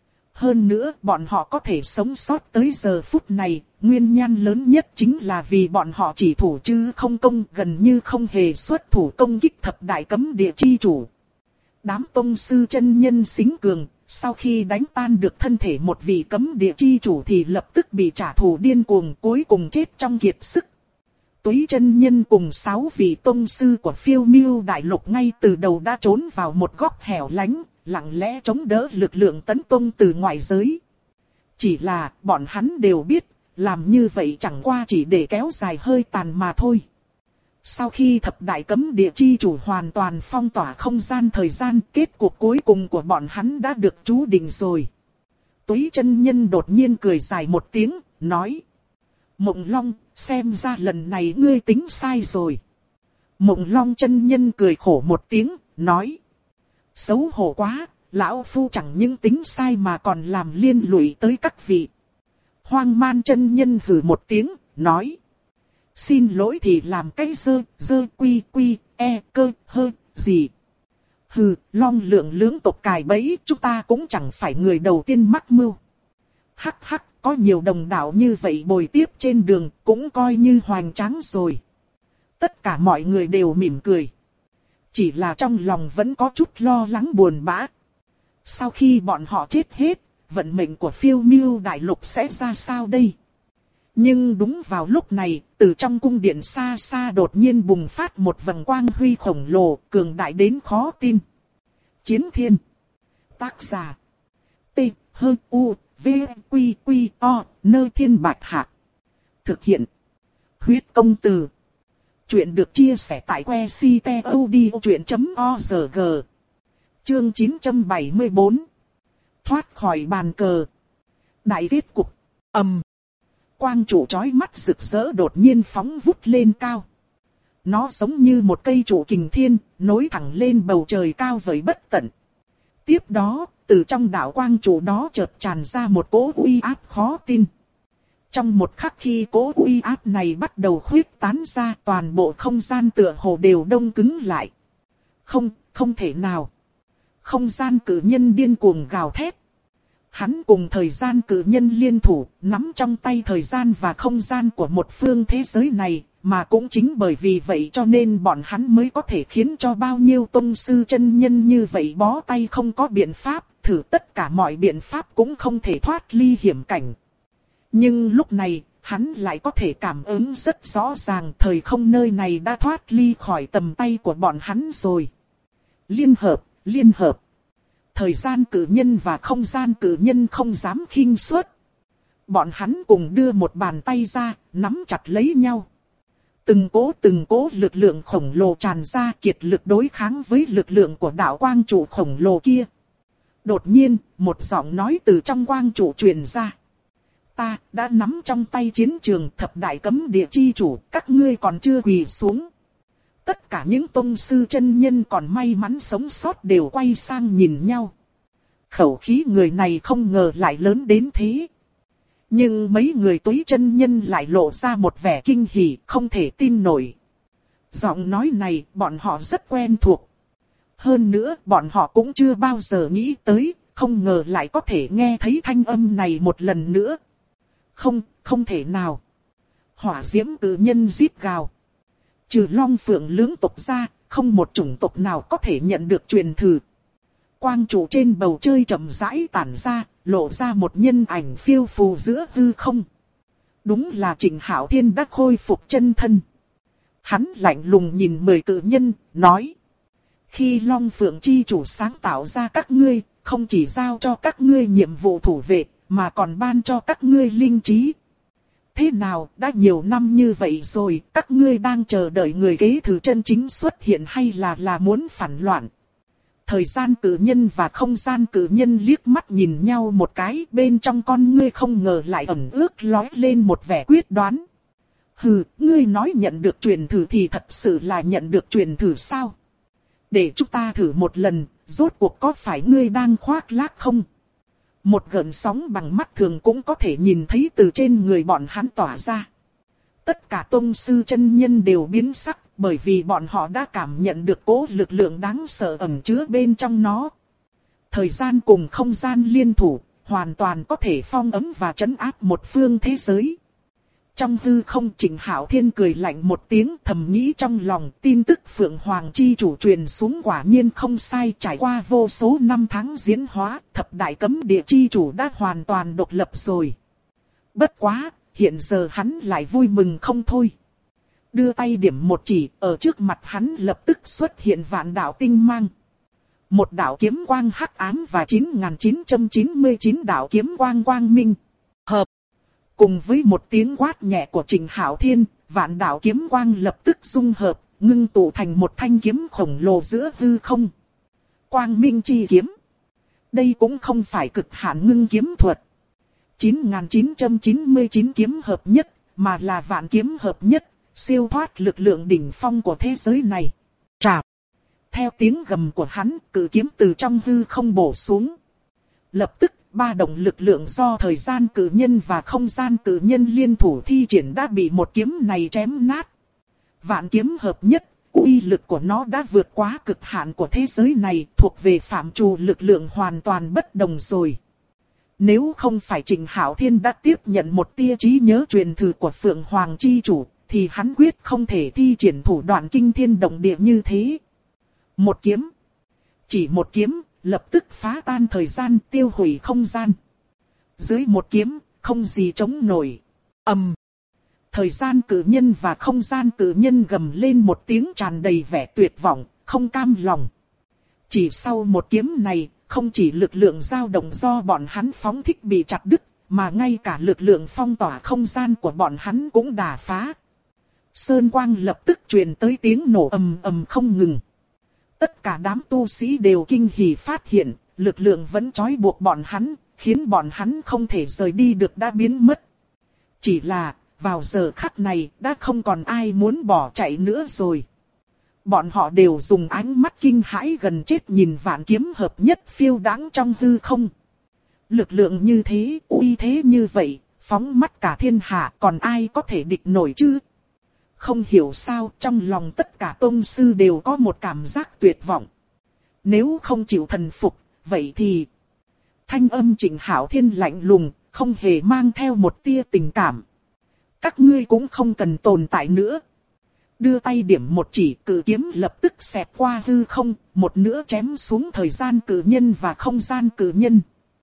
Hơn nữa, bọn họ có thể sống sót tới giờ phút này, nguyên nhân lớn nhất chính là vì bọn họ chỉ thủ chứ không công, gần như không hề xuất thủ công kích thập đại cấm địa chi chủ. Đám tông sư chân nhân xính cường, sau khi đánh tan được thân thể một vị cấm địa chi chủ thì lập tức bị trả thù điên cuồng, cuối cùng chết trong kiệt sức. Túy chân nhân cùng 6 vị tông sư của Phiêu Miêu đại lục ngay từ đầu đã trốn vào một góc hẻo lánh, lặng lẽ chống đỡ lực lượng tấn công từ ngoại giới. Chỉ là bọn hắn đều biết, làm như vậy chẳng qua chỉ để kéo dài hơi tàn mà thôi. Sau khi thập đại cấm địa chi chủ hoàn toàn phong tỏa không gian thời gian, kết cuộc cuối cùng của bọn hắn đã được chú định rồi. Túy chân nhân đột nhiên cười dài một tiếng, nói: Mộng Long, xem ra lần này ngươi tính sai rồi. Mộng Long chân nhân cười khổ một tiếng, nói: Xấu hổ quá, lão phu chẳng những tính sai mà còn làm liên lụy tới các vị. Hoang Man chân nhân hừ một tiếng, nói: Xin lỗi thì làm cái dơ quy cơ hơ gì. Hừ, Long Lượng lưỡng tộc cài bẫy, chúng ta cũng chẳng phải người đầu tiên mắc mưu. Hắc hắc, có nhiều đồng đạo như vậy bồi tiếp trên đường, cũng coi như hoành tráng rồi. Tất cả mọi người đều mỉm cười. Chỉ là trong lòng vẫn có chút lo lắng buồn bã. Sau khi bọn họ chết hết, vận mệnh của Phiêu Miêu đại lục sẽ ra sao đây? Nhưng đúng vào lúc này, từ trong cung điện xa xa đột nhiên bùng phát một vầng quang huy khổng lồ, cường đại đến khó tin. Chiến Thiên. Tác giả: T H U V Q Q O Nơi Thiên Bạch Hạc. Thực hiện: Huyết Công Từ. Chuyện được chia sẻ tại website.odchuyện.org. Chương 974. Thoát khỏi bàn cờ. Đại kết cục. Quang trụ chói mắt rực rỡ đột nhiên phóng vút lên cao. Nó giống như một cây trụ kình thiên, nối thẳng lên bầu trời cao với bất tận. Tiếp đó, từ trong đạo quang trụ đó chợt tràn ra một cỗ uy áp khó tin. Trong một khắc khi cỗ uy áp này bắt đầu khuếch tán ra, toàn bộ không gian tựa hồ đều đông cứng lại. Không thể nào. Không gian cử nhân điên cuồng gào thét. Hắn cùng thời gian cử nhân liên thủ, nắm trong tay thời gian và không gian của một phương thế giới này, mà cũng chính bởi vì vậy cho nên bọn hắn mới có thể khiến cho bao nhiêu tông sư chân nhân như vậy bó tay không có biện pháp, thử tất cả mọi biện pháp cũng không thể thoát ly hiểm cảnh. Nhưng lúc này, hắn lại có thể cảm ứng rất rõ ràng thời không nơi này đã thoát ly khỏi tầm tay của bọn hắn rồi. Liên hợp. Thời gian cử nhân và không gian cử nhân không dám khinh suất. Bọn hắn cùng đưa một bàn tay ra, nắm chặt lấy nhau. Từng cố lực lượng khổng lồ tràn ra, kiệt lực đối kháng với lực lượng của đạo quang trụ khổng lồ kia. Đột nhiên, một giọng nói từ trong quang trụ truyền ra. Ta đã nắm trong tay chiến trường thập đại cấm địa chi chủ, các ngươi còn chưa quỳ xuống. Tất cả những tông sư chân nhân còn may mắn sống sót đều quay sang nhìn nhau. Khẩu khí người này không ngờ lại lớn đến thế. Nhưng mấy người Túy chân nhân lại lộ ra một vẻ kinh hỉ, không thể tin nổi. Giọng nói này bọn họ rất quen thuộc. Hơn nữa bọn họ cũng chưa bao giờ nghĩ tới, không ngờ lại có thể nghe thấy thanh âm này một lần nữa. Không thể nào. Hỏa diễm cự nhân rít gào. Trừ Long Phượng lưỡng tộc ra, không một chủng tộc nào có thể nhận được truyền thừa. Quang trụ trên bầu trời chậm rãi tản ra, lộ ra một nhân ảnh phiêu phù giữa hư không. Đúng là Trịnh Hạo Thiên đã khôi phục chân thân. Hắn lạnh lùng nhìn 10 cự nhân, nói. Khi Long Phượng chi chủ sáng tạo ra các ngươi, không chỉ giao cho các ngươi nhiệm vụ thủ vệ, mà còn ban cho các ngươi linh trí. Thế nào, đã nhiều năm như vậy rồi, các ngươi đang chờ đợi người kế thừa chân chính xuất hiện hay là muốn phản loạn? Thời gian cử nhân và không gian cử nhân liếc mắt nhìn nhau một cái, bên trong con ngươi không ngờ lại ẩn ước lóe lên một vẻ quyết đoán. Hừ, ngươi nói nhận được truyền thử thì thật sự là nhận được truyền thử sao? Để chúng ta thử một lần, rốt cuộc có phải ngươi đang khoác lác không? Một gợn sóng bằng mắt thường cũng có thể nhìn thấy từ trên người bọn hắn tỏa ra. Tất cả tông sư chân nhân đều biến sắc, bởi vì bọn họ đã cảm nhận được cỗ lực lượng đáng sợ ẩn chứa bên trong nó. Thời gian cùng không gian liên thủ, hoàn toàn có thể phong ấn và trấn áp một phương thế giới. Trong hư không, Trịnh Hạo Thiên cười lạnh một tiếng, thầm nghĩ trong lòng, tin tức Phượng Hoàng chi chủ truyền xuống quả nhiên không sai. Trải qua vô số năm tháng diễn hóa, thập đại cấm địa chi chủ đã hoàn toàn độc lập rồi. Bất quá, hiện giờ hắn lại vui mừng không thôi. Đưa tay điểm một chỉ, ở trước mặt hắn lập tức xuất hiện vạn đạo tinh mang. Một đạo kiếm quang hắc ám và 9999 đạo kiếm quang quang minh. Hợp. Cùng với một tiếng quát nhẹ của Trịnh Hạo Thiên, vạn đạo kiếm quang lập tức dung hợp, ngưng tụ thành một thanh kiếm khổng lồ giữa hư không. Quang minh chi kiếm. Đây cũng không phải cực hạn ngưng kiếm thuật. 9999 kiếm hợp nhất, mà là vạn kiếm hợp nhất, siêu thoát lực lượng đỉnh phong của thế giới này. Trạp. Theo tiếng gầm của hắn, cự kiếm từ trong hư không bổ xuống. Lập tức, ba động lực lượng do thời gian cử nhân và không gian cử nhân liên thủ thi triển đã bị một kiếm này chém nát. Vạn kiếm hợp nhất, uy lực của nó đã vượt quá cực hạn của thế giới này, thuộc về phạm trù lực lượng hoàn toàn bất đồng rồi. Nếu không phải Trịnh Hạo Thiên đã tiếp nhận một tia trí nhớ truyền thừa của Phượng Hoàng chi chủ, thì hắn quyết không thể thi triển thủ đoạn kinh thiên động địa như thế. Một kiếm. Chỉ một kiếm, lập tức phá tan thời gian, tiêu hủy không gian. Dưới một kiếm, không gì chống nổi. Ầm. Thời gian cử nhân và không gian cử nhân gầm lên một tiếng tràn đầy vẻ tuyệt vọng, không cam lòng. Chỉ sau một kiếm này, không chỉ lực lượng dao động do bọn hắn phóng thích bị chặt đứt, mà ngay cả lực lượng phong tỏa không gian của bọn hắn cũng đả phá. Sơn quang lập tức truyền tới tiếng nổ ầm ầm không ngừng. Tất cả đám tu sĩ đều kinh hỉ phát hiện, lực lượng vẫn trói buộc bọn hắn, khiến bọn hắn không thể rời đi được đã biến mất. Chỉ là, vào giờ khắc này, đã không còn ai muốn bỏ chạy nữa rồi. Bọn họ đều dùng ánh mắt kinh hãi gần chết nhìn vạn kiếm hợp nhất phiêu đãng trong hư không. Lực lượng như thế, uy thế như vậy, phóng mắt cả thiên hạ còn ai có thể địch nổi chứ? Không hiểu sao trong lòng tất cả tông sư đều có một cảm giác tuyệt vọng. Nếu không chịu thần phục, vậy thì... Thanh âm Trịnh Hạo Thiên lạnh lùng, không hề mang theo một tia tình cảm. Các ngươi cũng không cần tồn tại nữa. Đưa tay điểm một chỉ, cự kiếm lập tức xẹt qua hư không, một nữa chém xuống thời gian cử nhân và không gian cử nhân.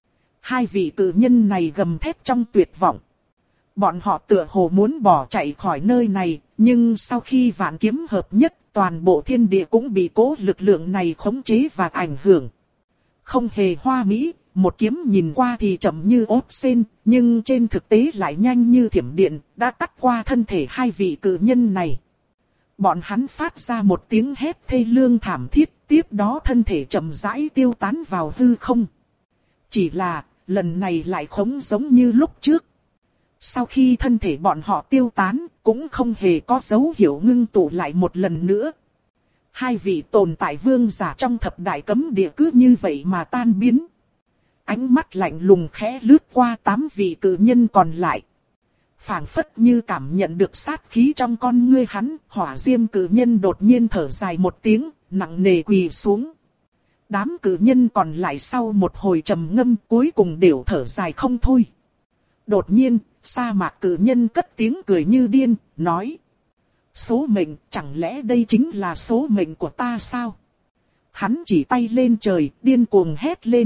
Hai vị cử nhân này gầm thét trong tuyệt vọng. Bọn họ tựa hồ muốn bỏ chạy khỏi nơi này, nhưng sau khi vạn kiếm hợp nhất, toàn bộ thiên địa cũng bị cố lực lượng này khống chế và ảnh hưởng. Không hề hoa mỹ, một kiếm nhìn qua thì chậm như ốp sen, nhưng trên thực tế lại nhanh như thiểm điện, đã cắt qua thân thể hai vị cử nhân này. Bọn hắn phát ra một tiếng hét thê lương thảm thiết, tiếp đó thân thể chậm rãi tiêu tán vào hư không. Chỉ là, lần này lại không giống như lúc trước. Sau khi thân thể bọn họ tiêu tán, cũng không hề có dấu hiệu ngưng tụ lại một lần nữa. Hai vị tồn tại vương giả trong thập đại cấm địa cứ như vậy mà tan biến. Ánh mắt lạnh lùng khẽ lướt qua 8 vị cử nhân còn lại. Phảng phất như cảm nhận được sát khí trong con ngươi hắn, hỏa diêm cử nhân đột nhiên thở dài một tiếng, nặng nề quỳ xuống. Đám cử nhân còn lại sau một hồi trầm ngâm cuối cùng đều thở dài không thôi. Đột nhiên, sa mạc cử nhân cất tiếng cười như điên, nói. Số mệnh, chẳng lẽ đây chính là số mệnh của ta sao? Hắn chỉ tay lên trời, điên cuồng hét lên.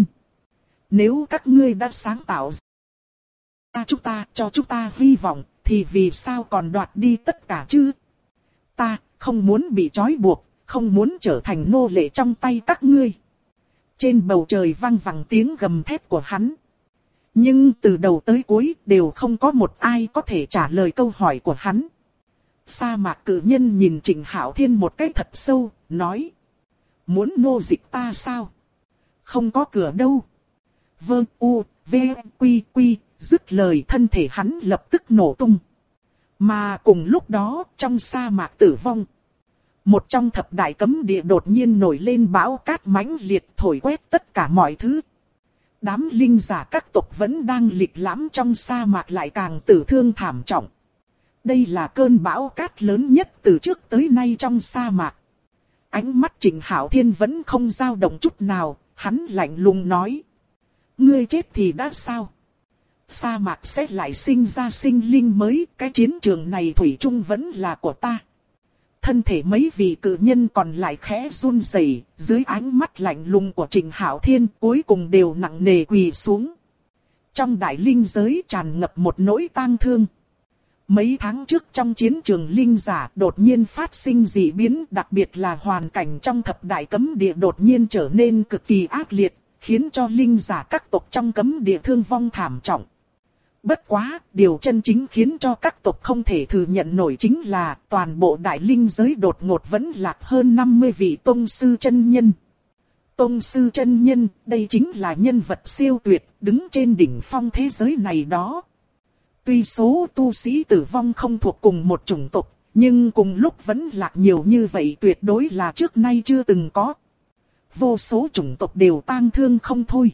Nếu các ngươi đã sáng tạo ra cho chúng ta hy vọng, thì vì sao còn đoạt đi tất cả chứ? Ta không muốn bị trói buộc, không muốn trở thành nô lệ trong tay các ngươi. Trên bầu trời vang vẳng tiếng gầm thét của hắn. Nhưng từ đầu tới cuối đều không có một ai có thể trả lời câu hỏi của hắn. Sa mạc cử nhân nhìn Trịnh Hạo Thiên một cái thật sâu, nói. Muốn nô dịch ta sao? Không có cửa đâu. Vâng u, v, quy quy, dứt lời thân thể hắn lập tức nổ tung. Mà cùng lúc đó trong sa mạc tử vong. Một trong thập đại cấm địa đột nhiên nổi lên bão cát mãnh liệt thổi quét tất cả mọi thứ. Đám linh giả các tộc vẫn đang lịch lãm trong sa mạc lại càng tử thương thảm trọng. Đây là cơn bão cát lớn nhất từ trước tới nay trong sa mạc. Ánh mắt Trịnh Hạo Thiên vẫn không dao động chút nào, hắn lạnh lùng nói. Ngươi chết thì đã sao? Sa mạc sẽ lại sinh ra sinh linh mới, cái chiến trường này thủy chung vẫn là của ta. Thân thể mấy vị cử nhân còn lại khẽ run rẩy, dưới ánh mắt lạnh lùng của Trịnh Hạo Thiên cuối cùng đều nặng nề quỳ xuống. Trong đại linh giới tràn ngập một nỗi tang thương. Mấy tháng trước trong chiến trường linh giả đột nhiên phát sinh dị biến, đặc biệt là hoàn cảnh trong thập đại cấm địa đột nhiên trở nên cực kỳ ác liệt, khiến cho linh giả các tộc trong cấm địa thương vong thảm trọng. Bất quá, điều chân chính khiến cho các tộc không thể thừa nhận nổi chính là toàn bộ đại linh giới đột ngột vẫn lạc hơn 50 vị tông sư chân nhân. Tông sư chân nhân, đây chính là nhân vật siêu tuyệt, đứng trên đỉnh phong thế giới này đó. Tuy số tu sĩ tử vong không thuộc cùng một chủng tộc, nhưng cùng lúc vẫn lạc nhiều như vậy tuyệt đối là trước nay chưa từng có. Vô số chủng tộc đều tang thương không thôi.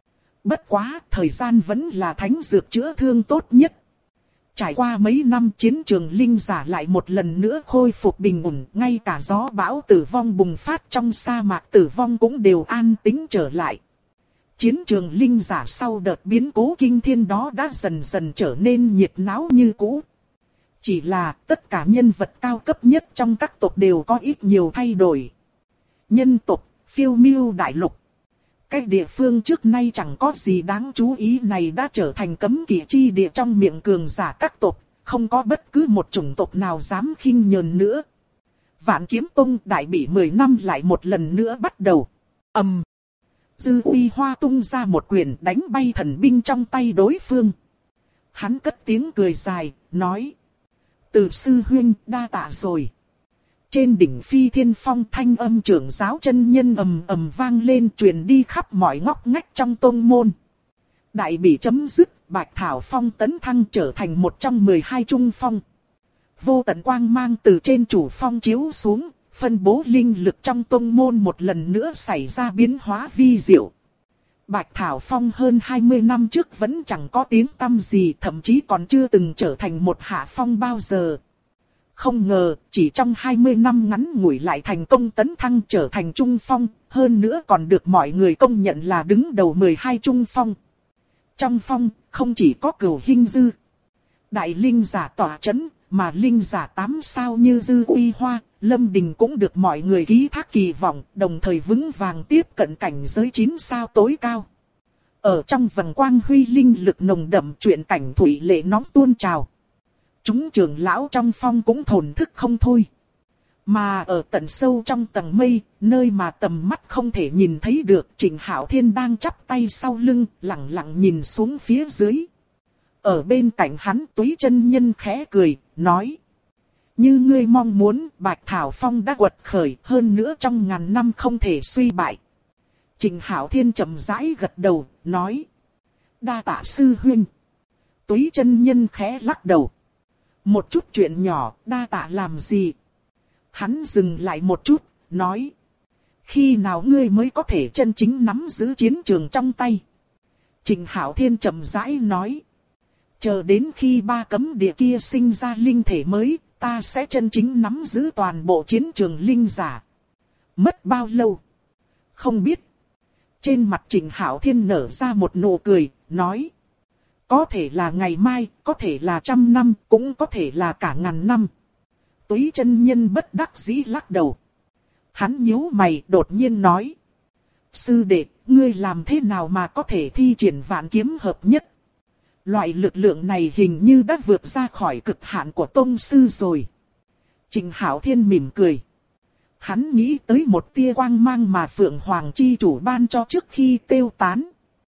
Bất quá, thời gian vẫn là thánh dược chữa thương tốt nhất. Trải qua mấy năm chiến trường linh giả lại một lần nữa khôi phục bình ổn, ngay cả gió bão tử vong bùng phát trong sa mạc tử vong cũng đều an tĩnh trở lại. Chiến trường linh giả sau đợt biến cố kinh thiên đó đã dần dần trở nên nhiệt náo như cũ. Chỉ là tất cả nhân vật cao cấp nhất trong các tộc đều có ít nhiều thay đổi. Nhân tộc, phiêu miêu đại lục. Cái địa phương trước nay chẳng có gì đáng chú ý này đã trở thành cấm kỵ chi địa trong miệng cường giả các tộc, không có bất cứ một chủng tộc nào dám khinh nhờn nữa. Vạn Kiếm Tông đại bị 10 năm lại một lần nữa bắt đầu. Dư Uy Hoa tung ra một quyền đánh bay thần binh trong tay đối phương. Hắn cất tiếng cười dài, nói. Từ sư huynh đa tạ rồi. Trên đỉnh Phi Thiên Phong thanh âm trưởng giáo chân nhân ầm ầm vang lên truyền đi khắp mọi ngóc ngách trong tông môn. Đại bị chấm dứt, Bạch Thảo Phong tấn thăng trở thành một trong 12 trung phong. Vô tận quang mang từ trên chủ phong chiếu xuống, phân bố linh lực trong tông môn một lần nữa xảy ra biến hóa vi diệu. Bạch Thảo Phong hơn 20 năm trước vẫn chẳng có tiếng tăm gì, thậm chí còn chưa từng trở thành một hạ phong bao giờ. Không ngờ, chỉ trong 20 năm ngắn ngủi lại thành công tấn thăng trở thành trung phong, hơn nữa còn được mọi người công nhận là đứng đầu 12 trung phong. Trong phong, không chỉ có Cửu Hinh Dư, đại linh giả tỏa chấn, mà linh giả 8 sao như Dư Uy Hoa, Lâm Đình cũng được mọi người ký thác kỳ vọng, đồng thời vững vàng tiếp cận cảnh giới 9 sao tối cao. Ở trong vầng quang huy linh lực nồng đậm, chuyện cảnh thủy lệ nóng tuôn trào. Chúng trưởng lão trong phong cũng thổn thức không thôi. Mà ở tận sâu trong tầng mây, nơi mà tầm mắt không thể nhìn thấy được, Trịnh Hạo Thiên đang chắp tay sau lưng, lặng lặng nhìn xuống phía dưới. Ở bên cạnh hắn Túy chân nhân khẽ cười, nói. Như ngươi mong muốn, Bạch Thảo Phong đã quật khởi, hơn nữa trong ngàn năm không thể suy bại. Trịnh Hạo Thiên chậm rãi gật đầu, nói. Đa tạ sư huynh. Túy chân nhân khẽ lắc đầu. Một chút chuyện nhỏ, đa tạ làm gì? Hắn dừng lại một chút, nói. Khi nào ngươi mới có thể chân chính nắm giữ chiến trường trong tay? Trịnh Hạo Thiên chậm rãi nói. Chờ đến khi 3 cấm địa kia sinh ra linh thể mới, ta sẽ chân chính nắm giữ toàn bộ chiến trường linh giả. Mất bao lâu? Không biết. Trên mặt Trịnh Hạo Thiên nở ra một nụ cười, nói. Có thể là ngày mai, có thể là 100 năm, cũng có thể là cả ngàn năm. Túy chân nhân bất đắc dĩ lắc đầu. Hắn nhíu mày đột nhiên nói. Sư đệ, ngươi làm thế nào mà có thể thi triển vạn kiếm hợp nhất? Loại lực lượng này hình như đã vượt ra khỏi cực hạn của tông sư rồi. Trịnh Hạo Thiên mỉm cười. Hắn nghĩ tới một tia quang mang mà Phượng Hoàng Chi Chủ ban cho trước khi tiêu tán.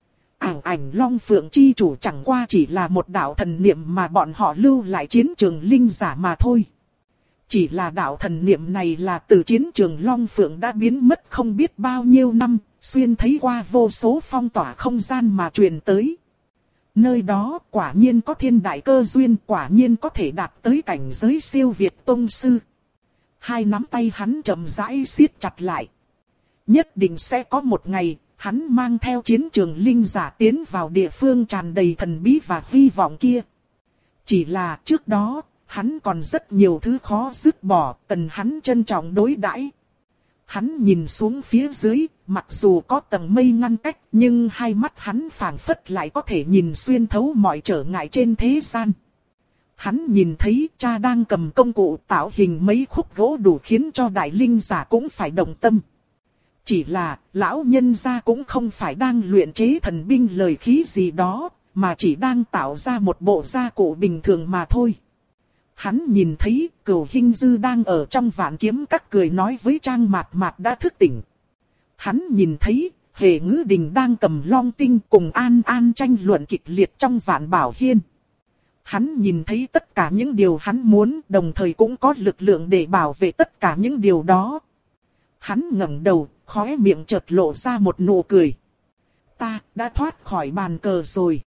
Ảnh Long Phượng Chi Chủ chẳng qua chỉ là một đạo thần niệm mà bọn họ lưu lại chiến trường linh giả mà thôi. Chỉ là đạo thần niệm này là từ chiến trường Long Phượng đã biến mất không biết bao nhiêu năm, xuyên thấy qua vô số phong tỏa không gian mà truyền tới. Nơi đó quả nhiên có thiên đại cơ duyên, quả nhiên có thể đạt tới cảnh giới siêu việt tông sư. Hai nắm tay hắn chậm rãi siết chặt lại. Nhất định sẽ có một ngày, hắn mang theo chiến trường linh giả tiến vào địa phương tràn đầy thần bí và hy vọng kia. Chỉ là trước đó, hắn còn rất nhiều thứ khó dứt bỏ, cần hắn trân trọng đối đãi. Hắn nhìn xuống phía dưới, mặc dù có tầng mây ngăn cách, nhưng hai mắt hắn phảng phất lại có thể nhìn xuyên thấu mọi trở ngại trên thế gian. Hắn nhìn thấy cha đang cầm công cụ tạo hình mấy khúc gỗ đủ khiến cho đại linh giả cũng phải động tâm. Chỉ là, lão nhân gia cũng không phải đang luyện chế thần binh lợi khí gì đó, mà chỉ đang tạo ra một bộ gia cụ bình thường mà thôi. Hắn nhìn thấy Cửu Hinh Dư đang ở trong Vạn Kiếm Các cười nói với Trang Mạt Mạt đã thức tỉnh. Hắn nhìn thấy Hề Ngữ Đình đang cầm long tinh cùng An An tranh luận kịch liệt trong Vạn Bảo Hiên. Hắn nhìn thấy tất cả những điều hắn muốn, đồng thời cũng có lực lượng để bảo vệ tất cả những điều đó. Hắn ngẩng đầu, khóe miệng chợt lộ ra một nụ cười. Ta đã thoát khỏi bàn cờ rồi.